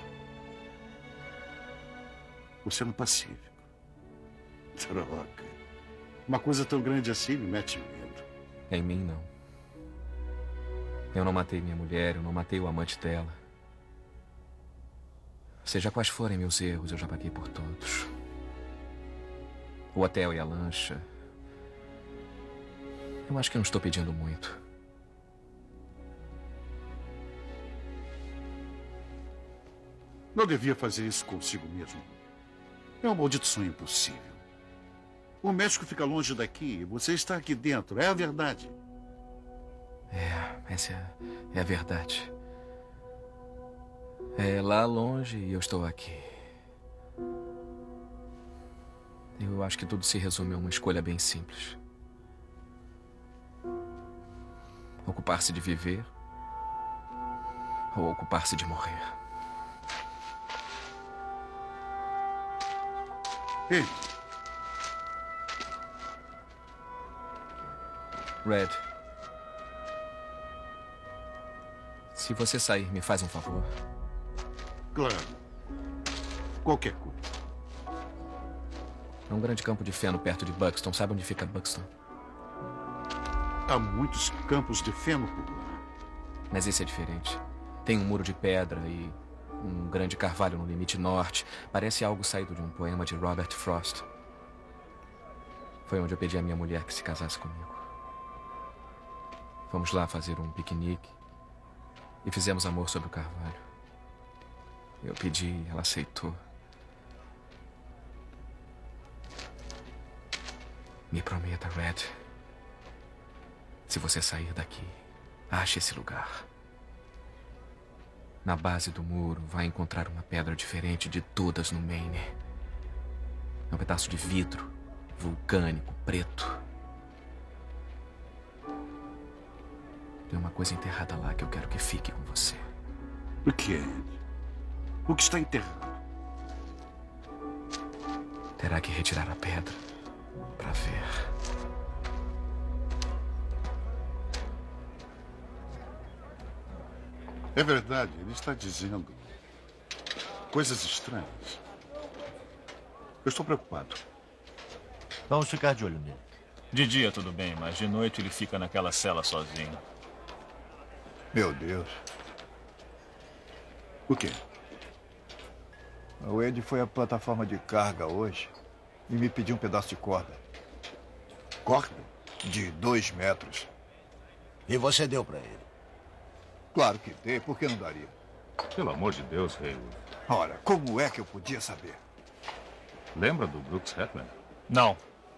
Você no Pacífico. Troca. Uma coisa tão grande assim me mete medo. Em mim, não. Eu não matei minha mulher, eu não matei o amante dela. Seja quais forem meus erros, eu já paguei por todos. O hotel e a lancha. Eu acho que não estou pedindo muito. Não devia fazer isso consigo mesmo. É um maldito sonho impossível. O México fica longe daqui, você está aqui dentro, é a verdade. Essa é a verdade. É lá longe e eu estou aqui. Eu acho que tudo se resume a uma escolha bem simples. Ocupar-se de viver ou ocupar-se de morrer. Ei. Red. Se você sair, me faz um favor. Claro. Qualquer coisa. É um grande campo de feno perto de Buxton. Sabe onde fica Buxton? Há muitos campos de feno por lá. Mas esse é diferente. Tem um muro de pedra e um grande carvalho no limite norte. Parece algo saído de um poema de Robert Frost. Foi onde eu pedi à minha mulher que se casasse comigo. Fomos lá fazer um piquenique e fizemos amor sobre o carvalho. Eu pedi, ela aceitou. Me prometa, Red. Se você sair daqui, ache esse lugar. Na base do muro, vai encontrar uma pedra diferente de todas no Maine. É um pedaço de vidro, vulcânico, preto. Tem uma coisa enterrada lá que eu quero que fique com você. O que é? O que está enterrado? Terá que retirar a pedra para ver. É verdade, ele está dizendo coisas estranhas. Eu estou preocupado. Vamos ficar de olho nele. De dia tudo bem, mas de noite ele fica naquela cela sozinho. Meu Deus. O quê? O Ed foi à plataforma de carga hoje e me pediu um pedaço de corda. Corda? De 2 metros. E você deu para ele? Claro que dei, por que não daria? Pelo amor de Deus, Haywood. Ora, como é que eu podia saber? Lembra do Brooks Hetman? Não.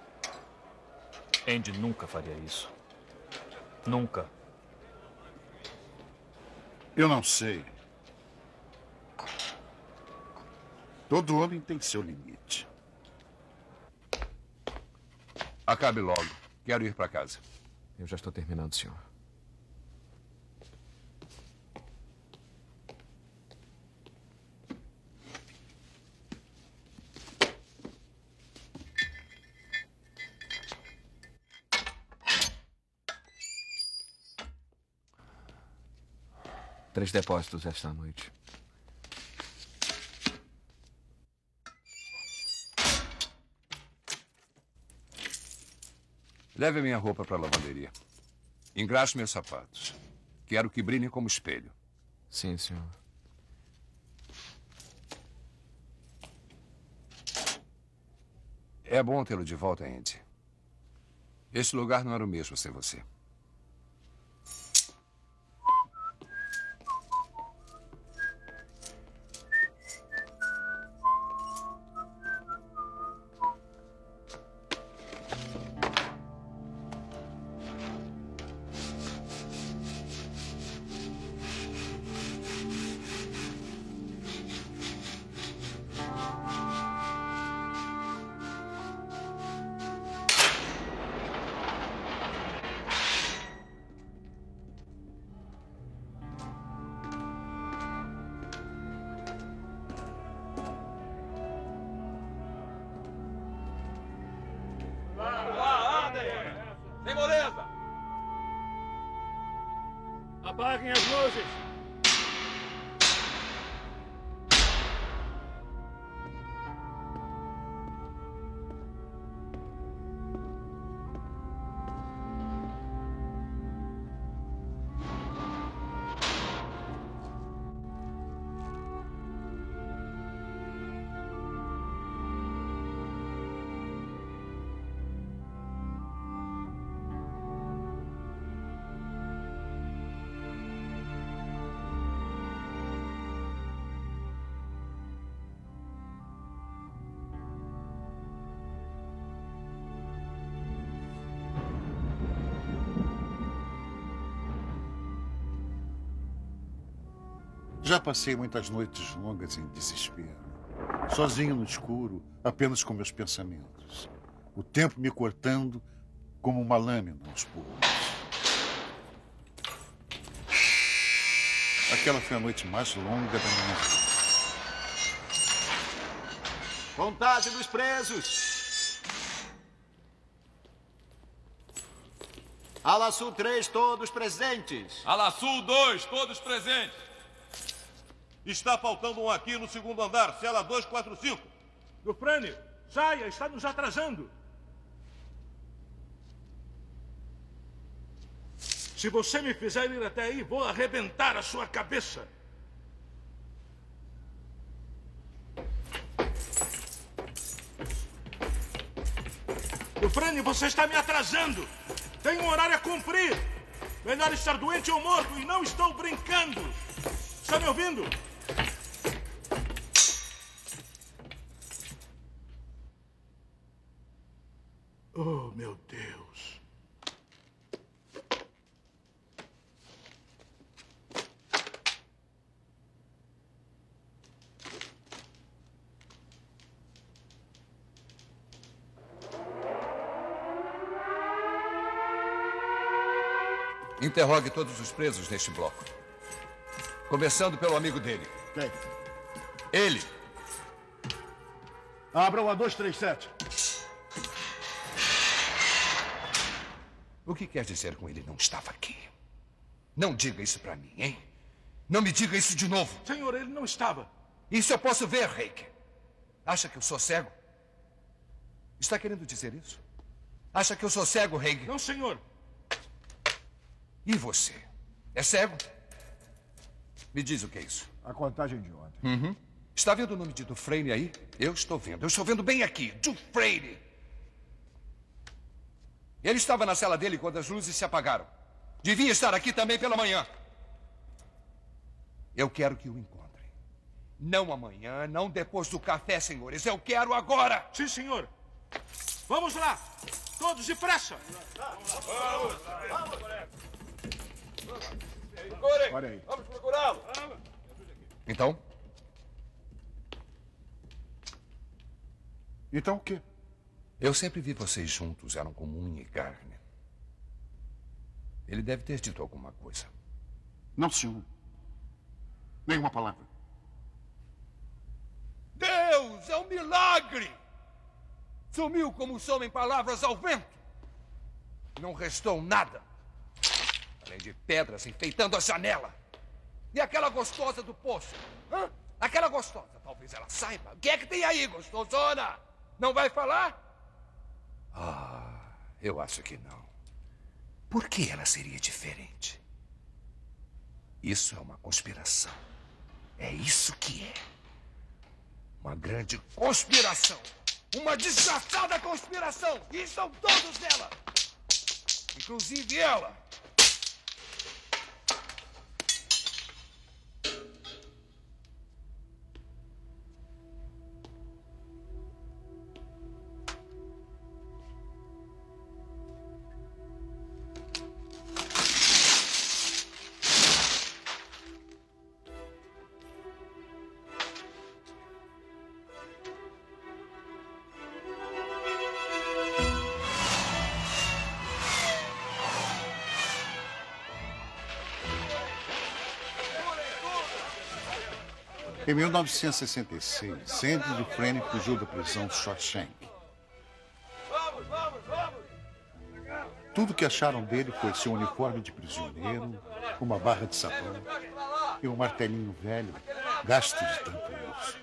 Andy nunca faria isso. Nunca. Eu não sei. Todo homem tem seu limite. Acabe logo. Quero ir para casa. Eu já estou terminando, senhor. Três depósitos esta noite. Leve minha roupa para a lavanderia. Engraxe meus sapatos. Quero que brilhem como espelho. Sim, senhor. É bom tê-lo de volta, Andy. Este lugar não era o mesmo sem você. Sem moleza! Apaguem as luzes! Já passei muitas noites longas em desespero. Sozinho no escuro, apenas com meus pensamentos. O tempo me cortando como uma lâmina aos poucos. Aquela foi a noite mais longa da minha vida. Contagem dos presos. Ala Sul 3, todos presentes. Ala Sul 2, todos presentes. Está faltando um aqui no segundo andar, cela 245. Dufresne, saia, está nos atrasando. Se você me fizer ir até aí, vou arrebentar a sua cabeça. Dufresne, você está me atrasando. Tenho um horário a cumprir. Melhor estar doente ou morto e não estou brincando. Está me ouvindo? Oh, meu Deus. Interrogue todos os presos neste bloco. Começando pelo amigo dele. Quem? Ele. Abram a 237. O que quer dizer com ele não estava aqui? Não diga isso pra mim, hein? Não me diga isso de novo. Senhor, ele não estava. Isso eu posso ver, Reik. Acha que eu sou cego? Está querendo dizer isso? Acha que eu sou cego, Reik? Não, senhor. E você? É cego? Me diz o que é isso. A contagem de ontem. Uhum. Está vendo o nome de Dufresne aí? Eu estou vendo. Eu estou vendo bem aqui. Dufresne. Ele estava na cela dele quando as luzes se apagaram. Devia estar aqui também pela manhã. Eu quero que o encontrem. Não amanhã, não depois do café, senhores. Eu quero agora. Sim, senhor. Vamos lá. Todos depressa. Vamos. Olha aí. Vamos procurá-lo. Então? Então o quê? Eu sempre vi vocês juntos, eram como unha e carne. Ele deve ter dito alguma coisa. Não, senhor. Nenhuma palavra. Deus, é um milagre! Sumiu como somem palavras ao vento. Não restou nada. Além de pedras enfeitando a janela. E aquela gostosa do poço? Hã? Aquela gostosa, talvez ela saiba. O que é que tem aí, gostosona? Não vai falar? Ah, eu acho que não. Por que ela seria diferente? Isso é uma conspiração. É isso que é. Uma grande conspiração. Uma desgraçada conspiração. E estão todos nela. Inclusive ela. Em 1966, Andy Dufresne fugiu da prisão de Shawshank. Tudo que acharam dele foi seu uniforme de prisioneiro, uma barra de sabão e um martelinho velho, gasto de tanto uso.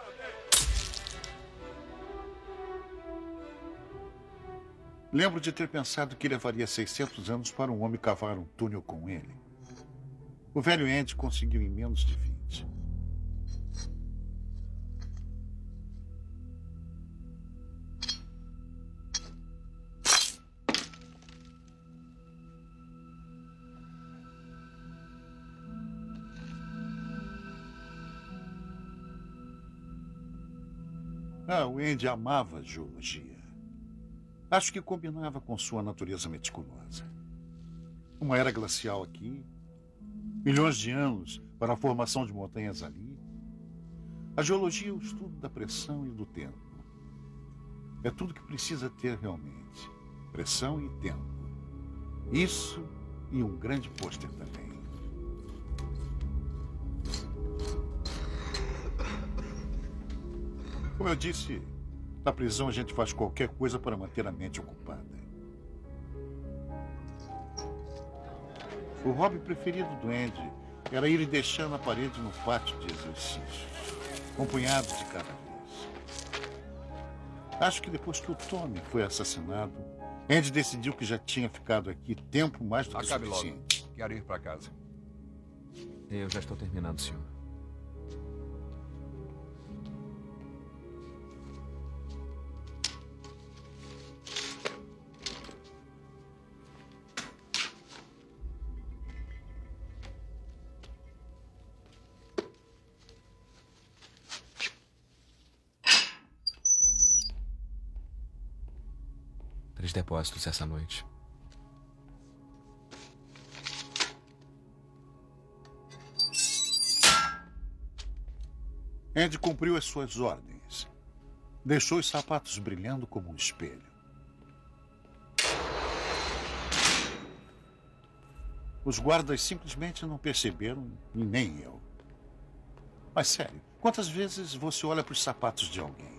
Lembro de ter pensado que levaria 600 anos para um homem cavar um túnel com ele. O velho Andy conseguiu em menos de 20. O Andy amava a geologia. Acho que combinava com sua natureza meticulosa. Uma era glacial aqui, milhões de anos para a formação de montanhas ali. A geologia é o estudo da pressão e do tempo. É tudo que precisa ter realmente. Pressão e tempo. Isso e um grande pôster também. Como eu disse, na prisão a gente faz qualquer coisa para manter a mente ocupada. O hobby preferido do Andy era ir deixando a parede no pátio de exercício, um punhado de cada vez. Acho que depois que o Tommy foi assassinado, Andy decidiu que já tinha ficado aqui tempo mais do que suficiente. Logo. Quero ir para casa. Eu já estou terminando, senhor. Depósitos essa noite. Andy cumpriu as suas ordens. Deixou os sapatos brilhando como um espelho. Os guardas simplesmente não perceberam, e nem eu. Mas sério, quantas vezes você olha para os sapatos de alguém?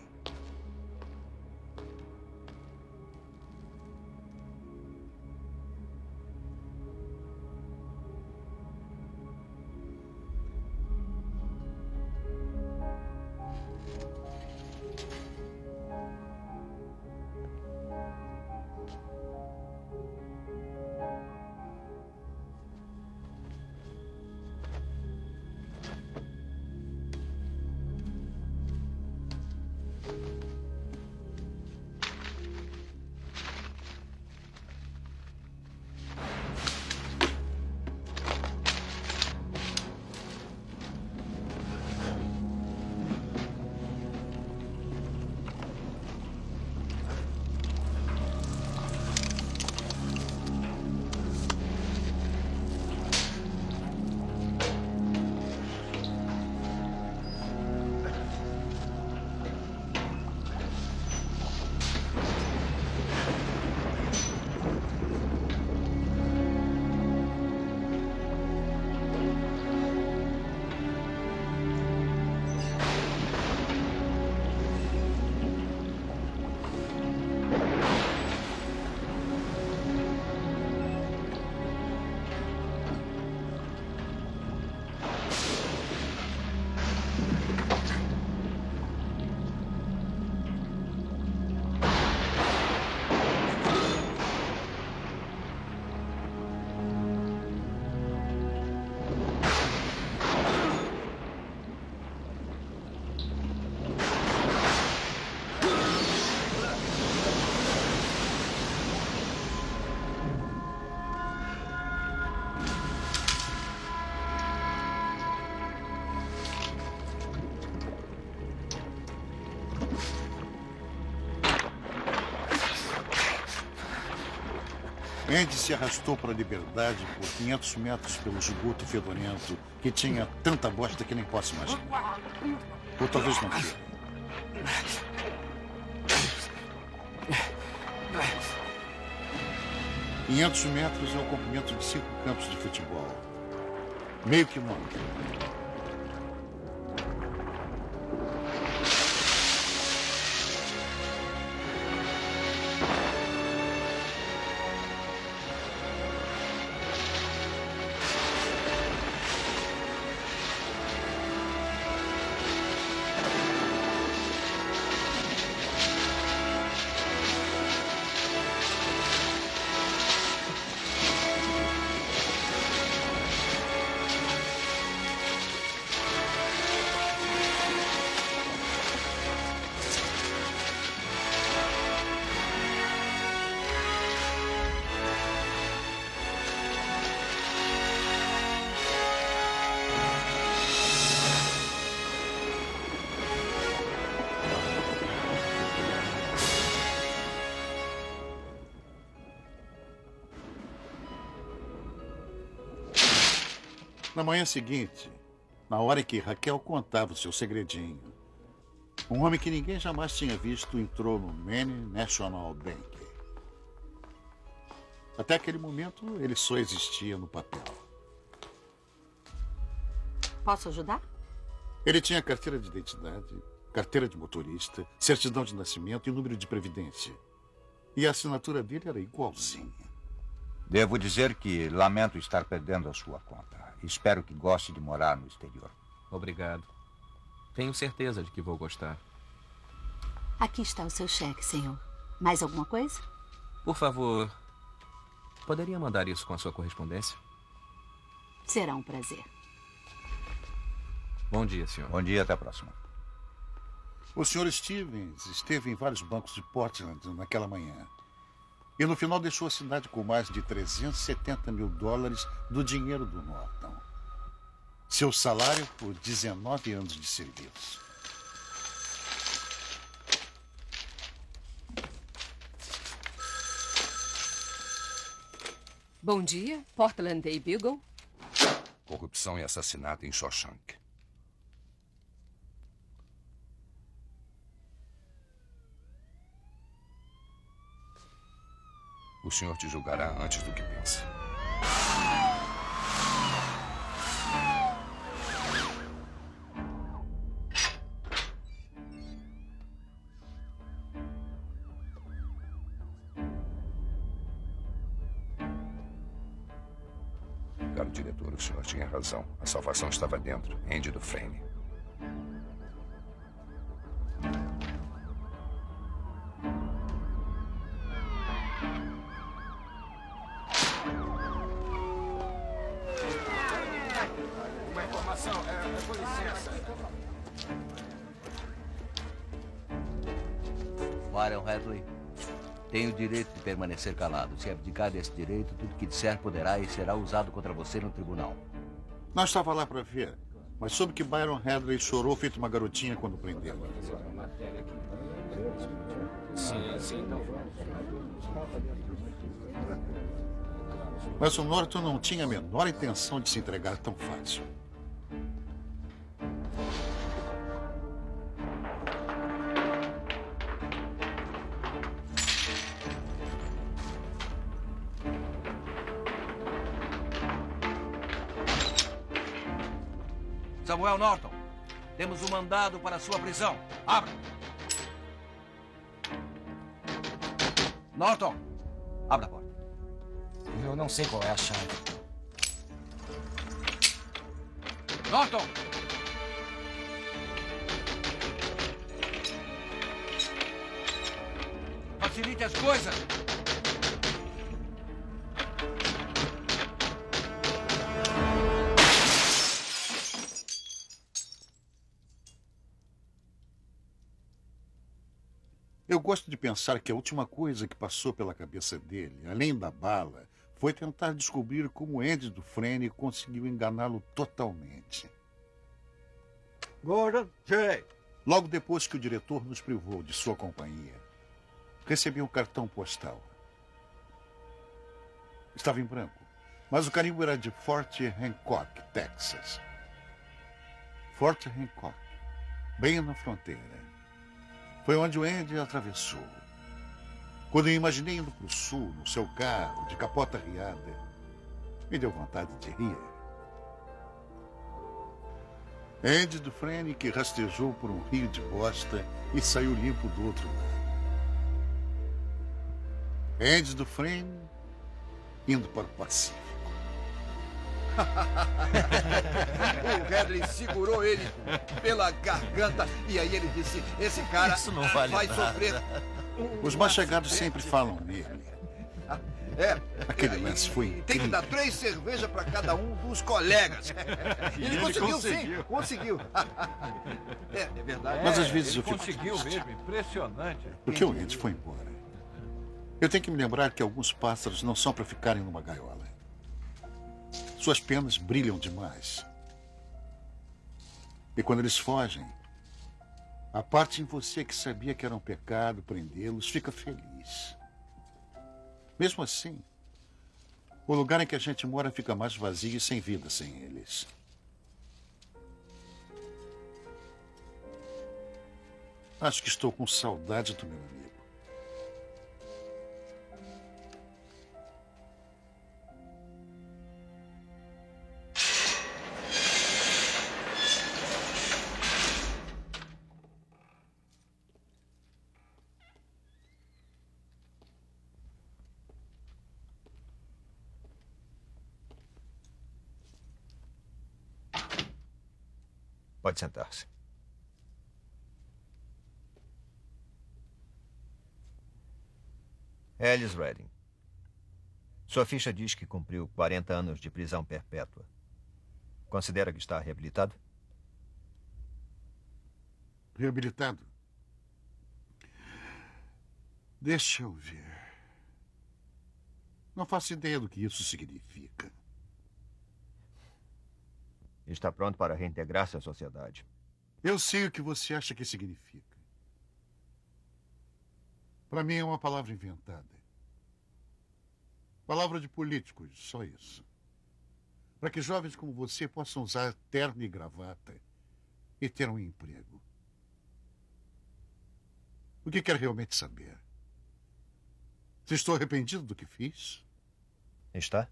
Andy se arrastou para a liberdade por 500 metros pelo esgoto fedorento que tinha tanta bosta que nem posso imaginar. Ou talvez não queira. $500 metros é o comprimento de 5 campos de futebol. Meio quilômetro. Na manhã seguinte, na hora em que Raquel contava o seu segredinho, um homem que ninguém jamais tinha visto entrou no Maine National Bank. Até aquele momento, ele só existia no papel. Posso ajudar? Ele tinha carteira de identidade, carteira de motorista, certidão de nascimento e número de previdência. E a assinatura dele era igualzinha. Devo dizer que lamento estar perdendo a sua conta. Espero que goste de morar no exterior. Obrigado. Tenho certeza de que vou gostar. Aqui está o seu cheque, senhor. Mais alguma coisa? Por favor, poderia mandar isso com a sua correspondência? Será um prazer. Bom dia, senhor. Bom dia, até a próxima. O Sr. Stevens esteve em vários bancos de Portland naquela manhã. E no final deixou a cidade com mais de $370 mil do dinheiro do Norton. Seu salário por 19 anos de serviço. Bom dia, Portland Day Beagle. Corrupção e assassinato em Shawshank. O senhor te julgará antes do que pensa. caro diretor, o senhor tinha razão. A salvação estava dentro. Andy Dufresne. Uma informação, com licença. Byron Hadley, tem o direito de permanecer calado. Se abdicar desse direito, tudo que disser poderá e será usado contra você no tribunal. Não estava lá para ver, mas soube que Byron Hadley chorou feito uma garotinha quando prendeu. Sim, então Mas o Norton não tinha a menor intenção de se entregar tão fácil. Samuel Norton, temos um mandado para sua prisão. Abra! Norton, abra a porta. Eu não sei qual é a chave. Norton! Facilite as coisas! Eu gosto de pensar que a última coisa que passou pela cabeça dele, além da bala, foi tentar descobrir como Andy Dufresne conseguiu enganá-lo totalmente. Gordon, Jay. Logo depois que o diretor nos privou de sua companhia, recebi um cartão postal. Estava em branco, mas o carimbo era de Fort Hancock, Texas. Fort Hancock, bem na fronteira. Foi onde o Andy atravessou. Quando eu imaginei indo para o sul, no seu carro, de capota riada, me deu vontade de rir. Andy Dufresne que rastejou por um rio de bosta e saiu limpo do outro lado. Andy Dufresne indo para o Pacífico. O Hadley segurou ele pela garganta e aí ele disse: esse cara Isso não vale vai nada. sofrer. Os mais chegados sempre falam nele. Aquele lance foi Tem que dar 3 cervejas para cada um dos colegas. Ele conseguiu, sim, conseguiu. É verdade. Mas às vezes ele eu fico conseguiu triste. mesmo, impressionante. Porque o Andy foi embora. Eu tenho que me lembrar que alguns pássaros não são para ficarem numa gaiola. Suas penas brilham demais. E quando eles fogem, a parte em você que sabia que era um pecado prendê-los fica feliz. Mesmo assim, o lugar em que a gente mora fica mais vazio e sem vida sem eles. Acho que estou com saudade do meu amigo. Pode sentar-se. Ellis Redding. Sua ficha diz que cumpriu 40 anos de prisão perpétua. Considera que está reabilitado? Reabilitado? Deixa eu ver. Não faço ideia do que isso significa. Está pronto para reintegrar-se à sociedade. Eu sei o que você acha que significa. Para mim é uma palavra inventada. Palavra de políticos, só isso. Para que jovens como você possam usar terno e gravata e ter um emprego. O que quer realmente saber? Se estou arrependido do que fiz? Está?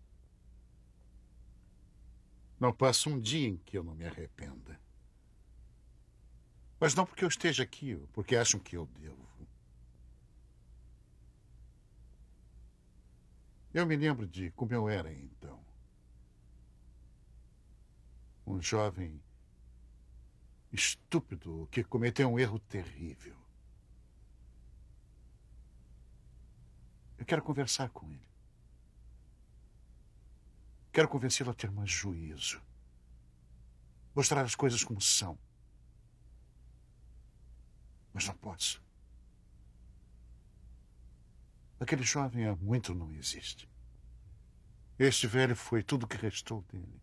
Não passa um dia em que eu não me arrependa. Mas não porque eu esteja aqui, ou porque acham que eu devo. Eu me lembro de como eu era então. Um jovem estúpido que cometeu um erro terrível. Eu quero conversar com ele. Quero convencê-lo a ter mais juízo. Mostrar as coisas como são. Mas não posso. Aquele jovem há muito não existe. Este velho foi tudo o que restou dele.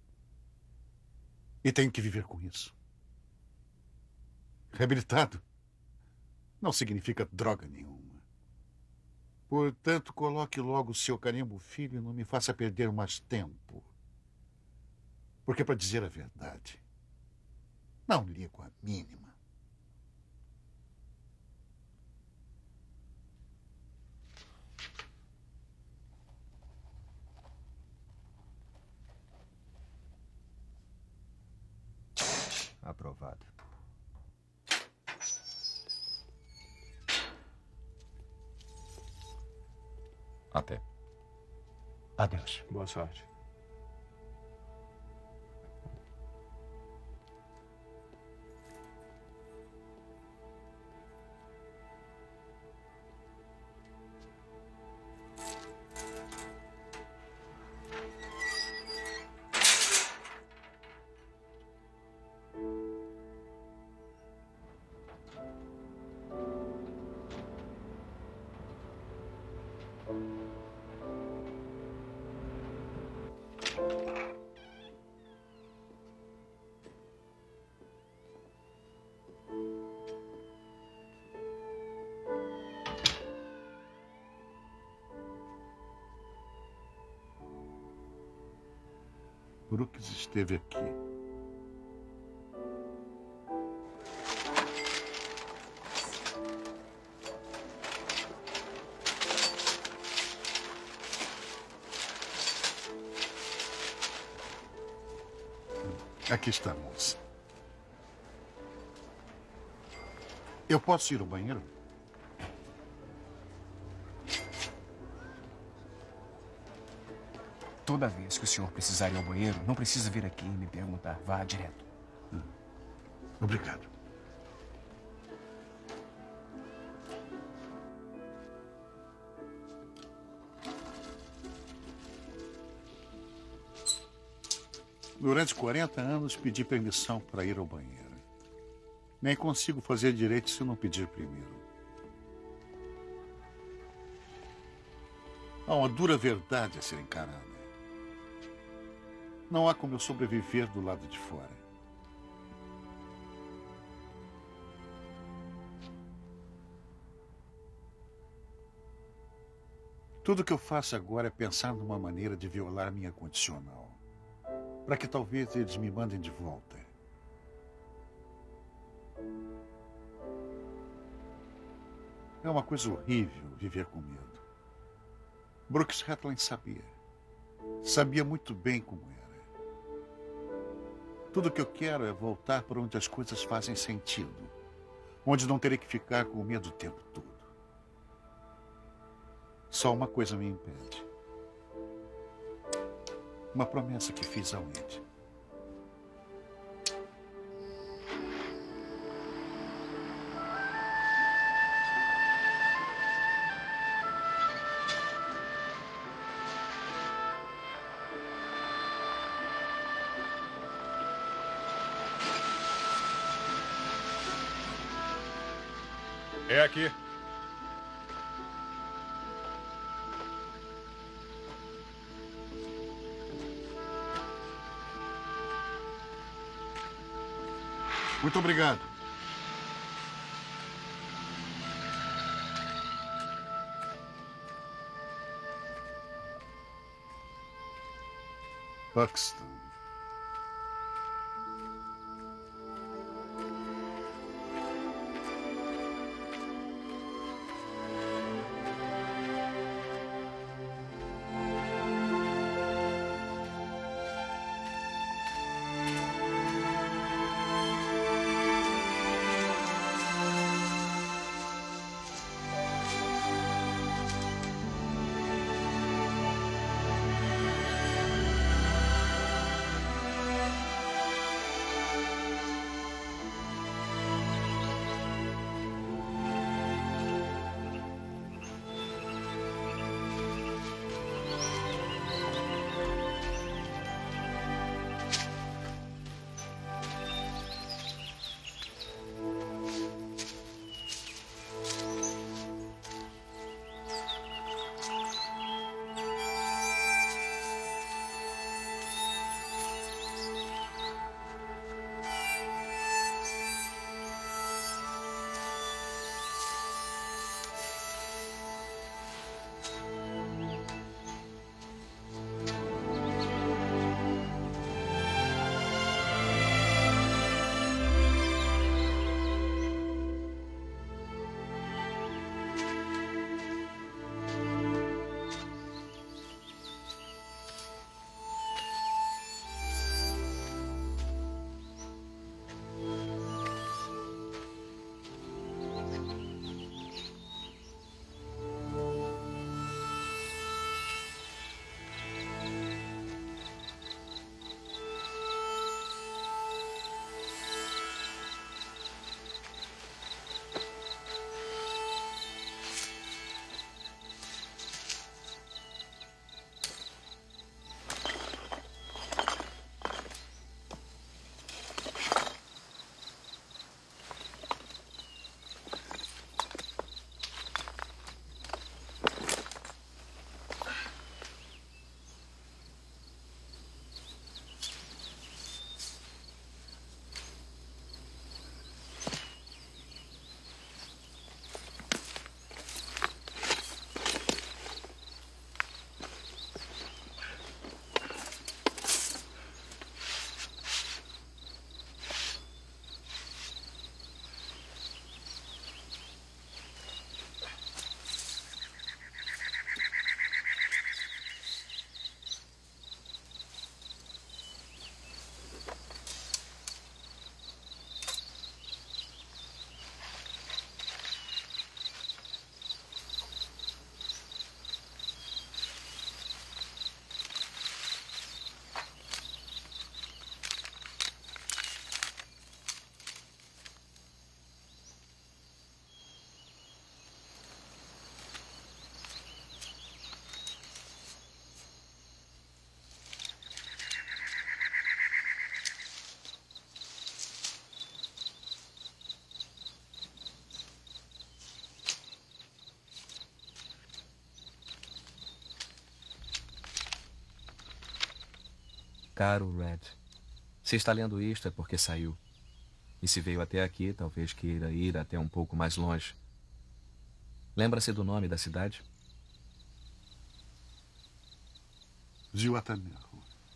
E tenho que viver com isso. Reabilitado não significa droga nenhuma. Portanto, coloque logo o seu carimbo, filho, e não me faça perder mais tempo. Porque, para dizer a verdade, não ligo a mínima. Aprovado. Até. Adeus. Boa sorte. Brooks esteve aqui. Aqui estamos. Eu posso ir ao banheiro? Toda vez que o senhor precisar ir ao banheiro, não precisa vir aqui e me perguntar. Vá direto. Obrigado. Durante 40 anos, pedi permissão para ir ao banheiro. Nem consigo fazer direito se não pedir primeiro. Há uma dura verdade a ser encarada. Não há como eu sobreviver do lado de fora. Tudo que eu faço agora é pensar numa maneira de violar minha condicional, para que talvez eles me mandem de volta. É uma coisa horrível viver com medo. Brooks Hatley sabia. Sabia muito bem como era. Tudo que eu quero é voltar para onde as coisas fazem sentido. Onde não terei que ficar com medo o tempo todo. Só uma coisa me impede. Uma promessa que fiz ao Ed. É aqui. Muito obrigado. Buxton. Caro Red, se está lendo isto é porque saiu. E se veio até aqui, talvez queira ir até um pouco mais longe. Lembra-se do nome da cidade? Zihuatanejo.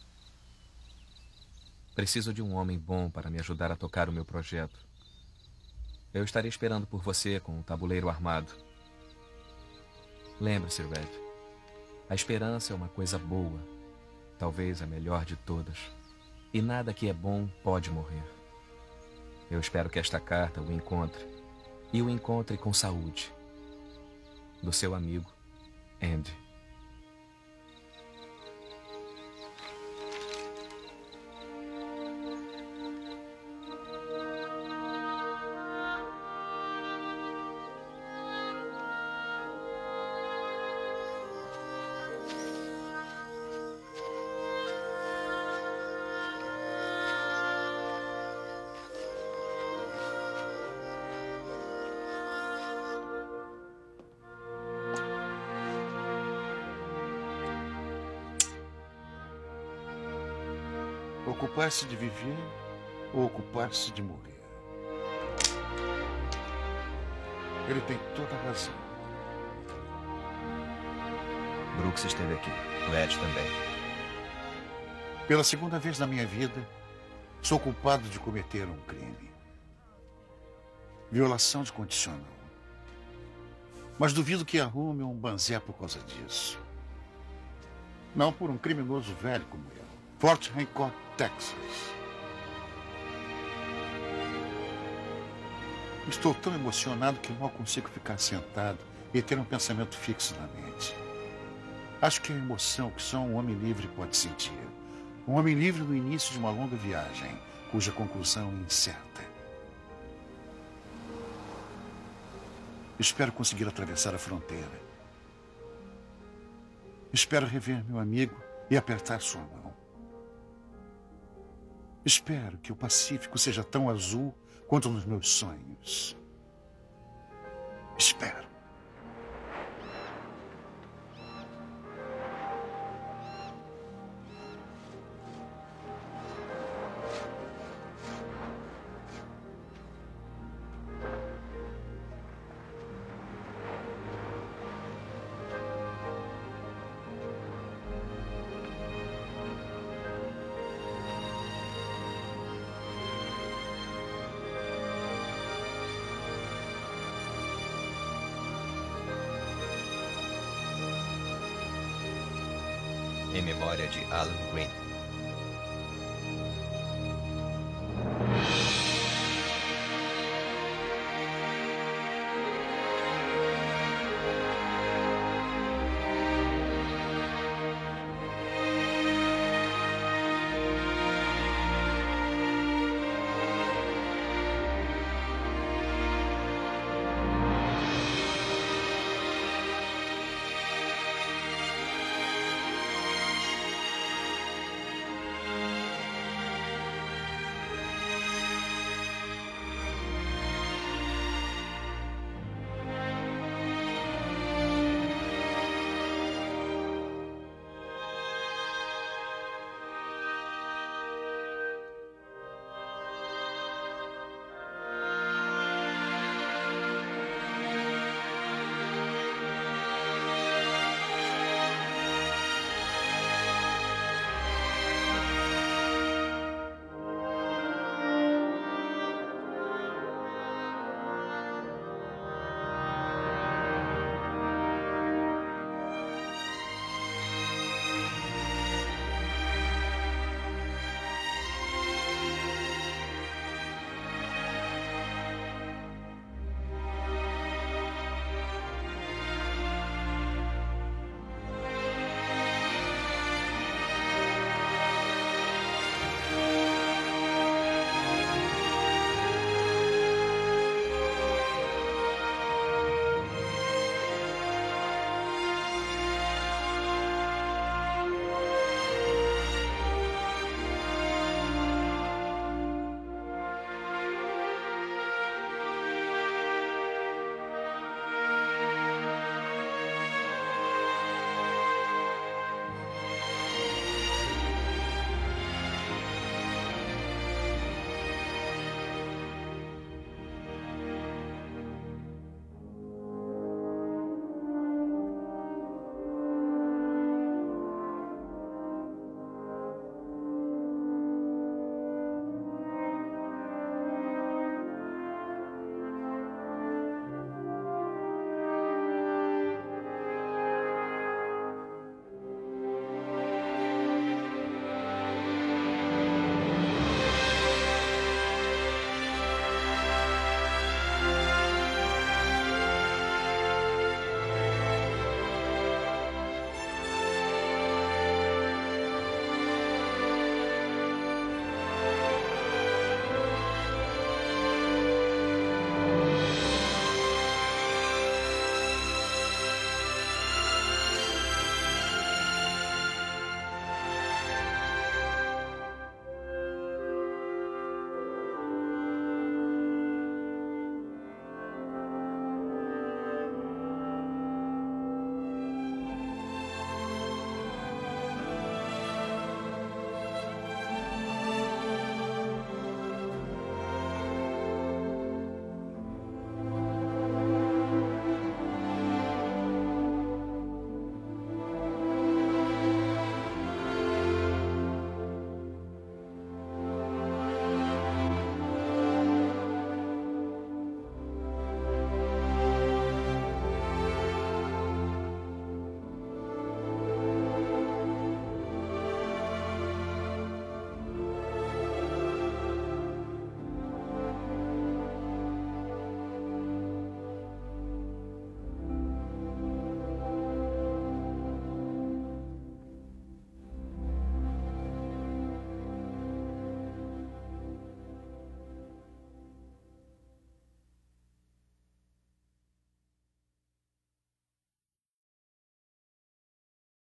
Preciso de um homem bom para me ajudar a tocar o meu projeto. Eu estarei esperando por você com o tabuleiro armado. Lembre-se, Red. A esperança é uma coisa boa. Talvez a melhor de todas. E nada que é bom pode morrer. Eu espero que esta carta o encontre. E o encontre com saúde. Do seu amigo, Andy. Ocupar-se de viver ou ocupar-se de morrer? Ele tem toda a razão. Brooks esteve aqui. O Ed também. Pela segunda vez na minha vida, sou culpado de cometer um crime. Violação de condicional. Mas duvido que arrume um banzé por causa disso. Não por um criminoso velho como eu. Fort Hancock, Texas. Estou tão emocionado que mal consigo ficar sentado e ter um pensamento fixo na mente. Acho que é a emoção que só um homem livre pode sentir. Um homem livre no início de uma longa viagem, cuja conclusão é incerta. Espero conseguir atravessar a fronteira. Espero rever meu amigo e apertar sua mão. Espero que o Pacífico seja tão azul quanto nos meus sonhos. Espero. Em memória de Alan Green.